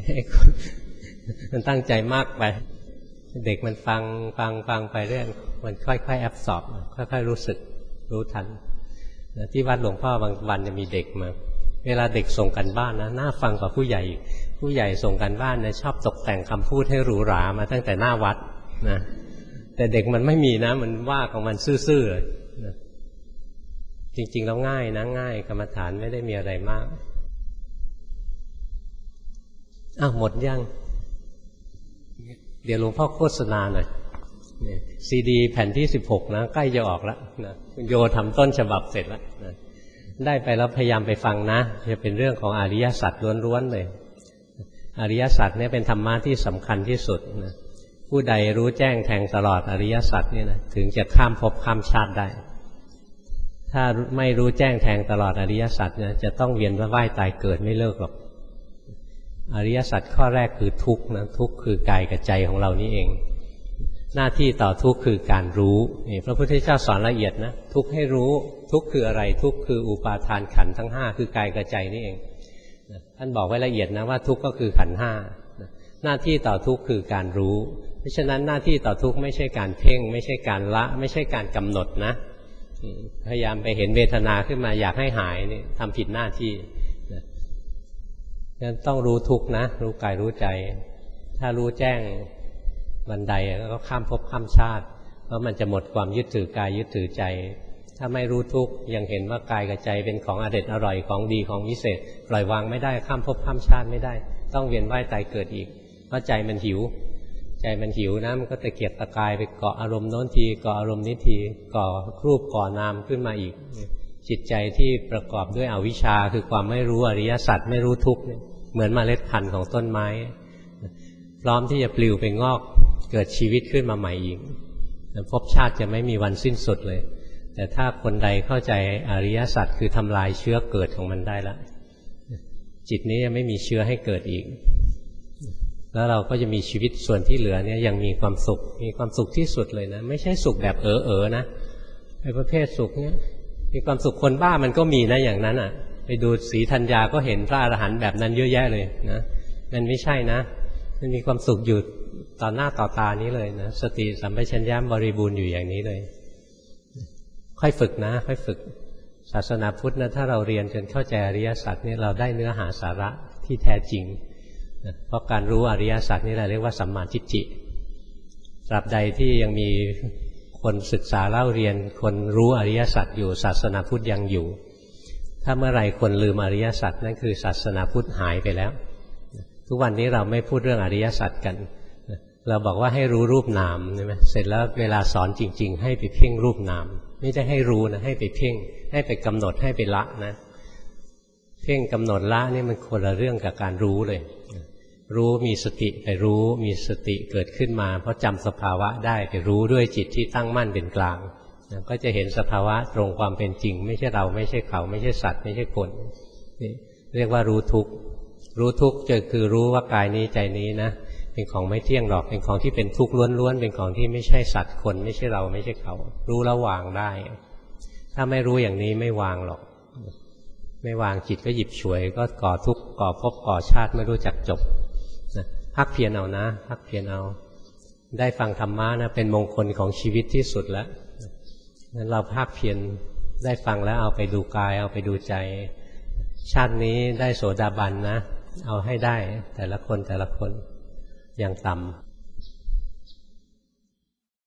มันตั้งใจมากไปเด็กมันฟังไปเรื่อยมันค่อยๆแอบสอบค่อยๆรู้สึกรู้ทันที่วัดหลวงพ่อบางวันจะมีเด็กมาเวลาเด็กส่งกันบ้านนะน่าฟังกว่าผู้ใหญ่ส่งกันบ้านนะชอบตกแต่งคำพูดให้หรูหรามาตั้งแต่หน้าวัดนะแต่เด็กมันไม่มีนะมันว่าของมันซื่อๆเลยนะจริงๆแล้วง่ายนะง่ายกรรมฐานไม่ได้มีอะไรมากหมดยังเดี๋ยวหลวงพ่อโฆษณาหน่อยซีดีแผ่นที่16นะใกล้จะออกแล้วนะโยทำต้นฉบับเสร็จแล้วนะได้ไปแล้วพยายามไปฟังนะจะเป็นเรื่องของอริยสัจล้วนๆเลยอริยสัจเนี่ยเป็นธรรมะที่สำคัญที่สุดนะผู้ใดรู้แจ้งแทงตลอดอริยสัจนี่นะถึงจะข้ามภพข้ามชาติได้ถ้าไม่รู้แจ้งแทงตลอดอริยสัจเนี่ยจะต้องเวียนว่ายตายเกิดไม่เลิกหรอกอริยสัจข้อแรกคือทุกข์นะทุกข์คือกายกับใจของเรานี่เองหน้าที่ต่อทุกข์คือการรู้นี่พระพุทธเจ้าสอนละเอียดนะทุกข์ให้รู้ทุกข์คืออะไรทุกข์คืออุปาทานขันธ์ทั้ง5คือกายกับใจนี่เองท่านบอกไว้ละเอียดนะว่าทุกข์ก็คือขันธ์5หน้าที่ต่อทุกข์คือการรู้เพราะฉะนั้นหน้าที่ต่อทุกข์ไม่ใช่การเพ่งไม่ใช่การละไม่ใช่การกำหนดนะพยายามไปเห็นเวทนาขึ้นมาอยากให้หายนี่ทำผิดหน้าที่งั้นต้องรู้ทุกข์นะรู้กายรู้ใจถ้ารู้แจ้งบันไดก็ข้ามภพข้ามชาติเพราะมันจะหมดความยึดถือกายยึดถือใจถ้าไม่รู้ทุกข์ยังเห็นว่ากายกับใจเป็นของอเด็ดอร่อยของดีของวิเศษปล่อยวางไม่ได้ข้ามภพข้ามชาติไม่ได้ต้องเวียนว่ายตายเกิดอีกเพราะใจมันหิวนะมันก็ตะเกียกตะกายไปเกาะอารมณ์โน้นทีเกาะอารมณ์นี้ทีก่อรูปก่อนามขึ้นมาอีกจิตใจที่ประกอบด้วยอวิชชาคือความไม่รู้อริยสัจไม่รู้ทุกข์เหมือนเมล็ดพันธุ์ของต้นไม้พร้อมที่จะปลิวไปงอกเกิดชีวิตขึ้นมาใหม่อีกภพชาติจะไม่มีวันสิ้นสุดเลยแต่ถ้าคนใดเข้าใจอริยสัจคือทำลายเชื้อเกิดของมันได้แล้วจิตนี้จะไม่มีเชื้อให้เกิดอีกแล้วเราก็จะมีชีวิตส่วนที่เหลือเนี่ยยังมีความสุขที่สุดเลยนะไม่ใช่สุขแบบนะไอ้ประเภทสุขเนี่ยมีความสุขคนบ้ามันก็มีนะอย่างนั้นอ่ะไปดูศรีธัญญาก็เห็นพระอรหันต์แบบนั้นเยอะแยะเลยนะมันไม่ใช่นะมันมีความสุขอยู่ต่อหน้าต่อตานี้เลยนะสติสัมปชัญญะบริบูรณ์อยู่อย่างนี้เลยค่อยฝึกนะค่อยฝึกศาสนาพุทธนะถ้าเราเรียนจนเข้าใจอริยสัจนี่เราได้เนื้อหาสาระที่แท้จริงเพราะการรู้อริยสัจนี่แหละเรียกว่าสัมมาทิฏฐิตราบใดที่ยังมีคนศึกษาเล่าเรียนคนรู้อริยสัจอยู่ศาสนาพุทธยังอยู่ถ้าเมื่อไหร่คนลืมอริยสัจนั่นคือศาสนาพุทธหายไปแล้วทุกวันนี้เราไม่พูดเรื่องอริยสัจกันเราบอกว่าให้รู้รูปนามใช่ไหมเสร็จแล้วเวลาสอนจริงๆให้ไปเพ่งรูปนามไม่ได้ให้รู้นะให้ไปเพ่งให้ไปกำหนดให้ไปละนะเพ่งกำหนดละนี่มันคนละเรื่องกับการรู้เลยรู้มีสติไปรู้มีสติเกิดขึ้นมาเพราะจำสภาวะได้ไปรู้ด้วยจิตที่ตั้งมั่นเป็นกลางก็จะเห็นสภาวะตรงความเป็นจริงไม่ใช่เราไม่ใช่เขาไม่ใช่สัตว์ไม่ใช่คนนี่เรียกว่ารู้ทุกข์รู้ทุกข์คือรู้ว่ากายนี้ใจนี้นะเป็นของไม่เที่ยงหรอกเป็นของที่เป็นทุกข์ล้วนๆเป็นของที่ไม่ใช่สัตว์คนไม่ใช่เราไม่ใช่เขารู้แล้ววางได้ถ้าไม่รู้อย่างนี้ไม่วางหรอกไม่วางจิตก็หยิบฉวยก็ก่อทุกข์ก่อภพก่อชาติไม่รู้จักจบพักเพียรเอานะพักเพียรเอาได้ฟังธรรมะนะเป็นมงคลของชีวิตที่สุดแล้วงั้นเราภาคเพียรได้ฟังแล้วเอาไปดูกายเอาไปดูใจชาตินี้ได้โสดาบันนะเอาให้ได้แต่ละคนอย่างต่ำ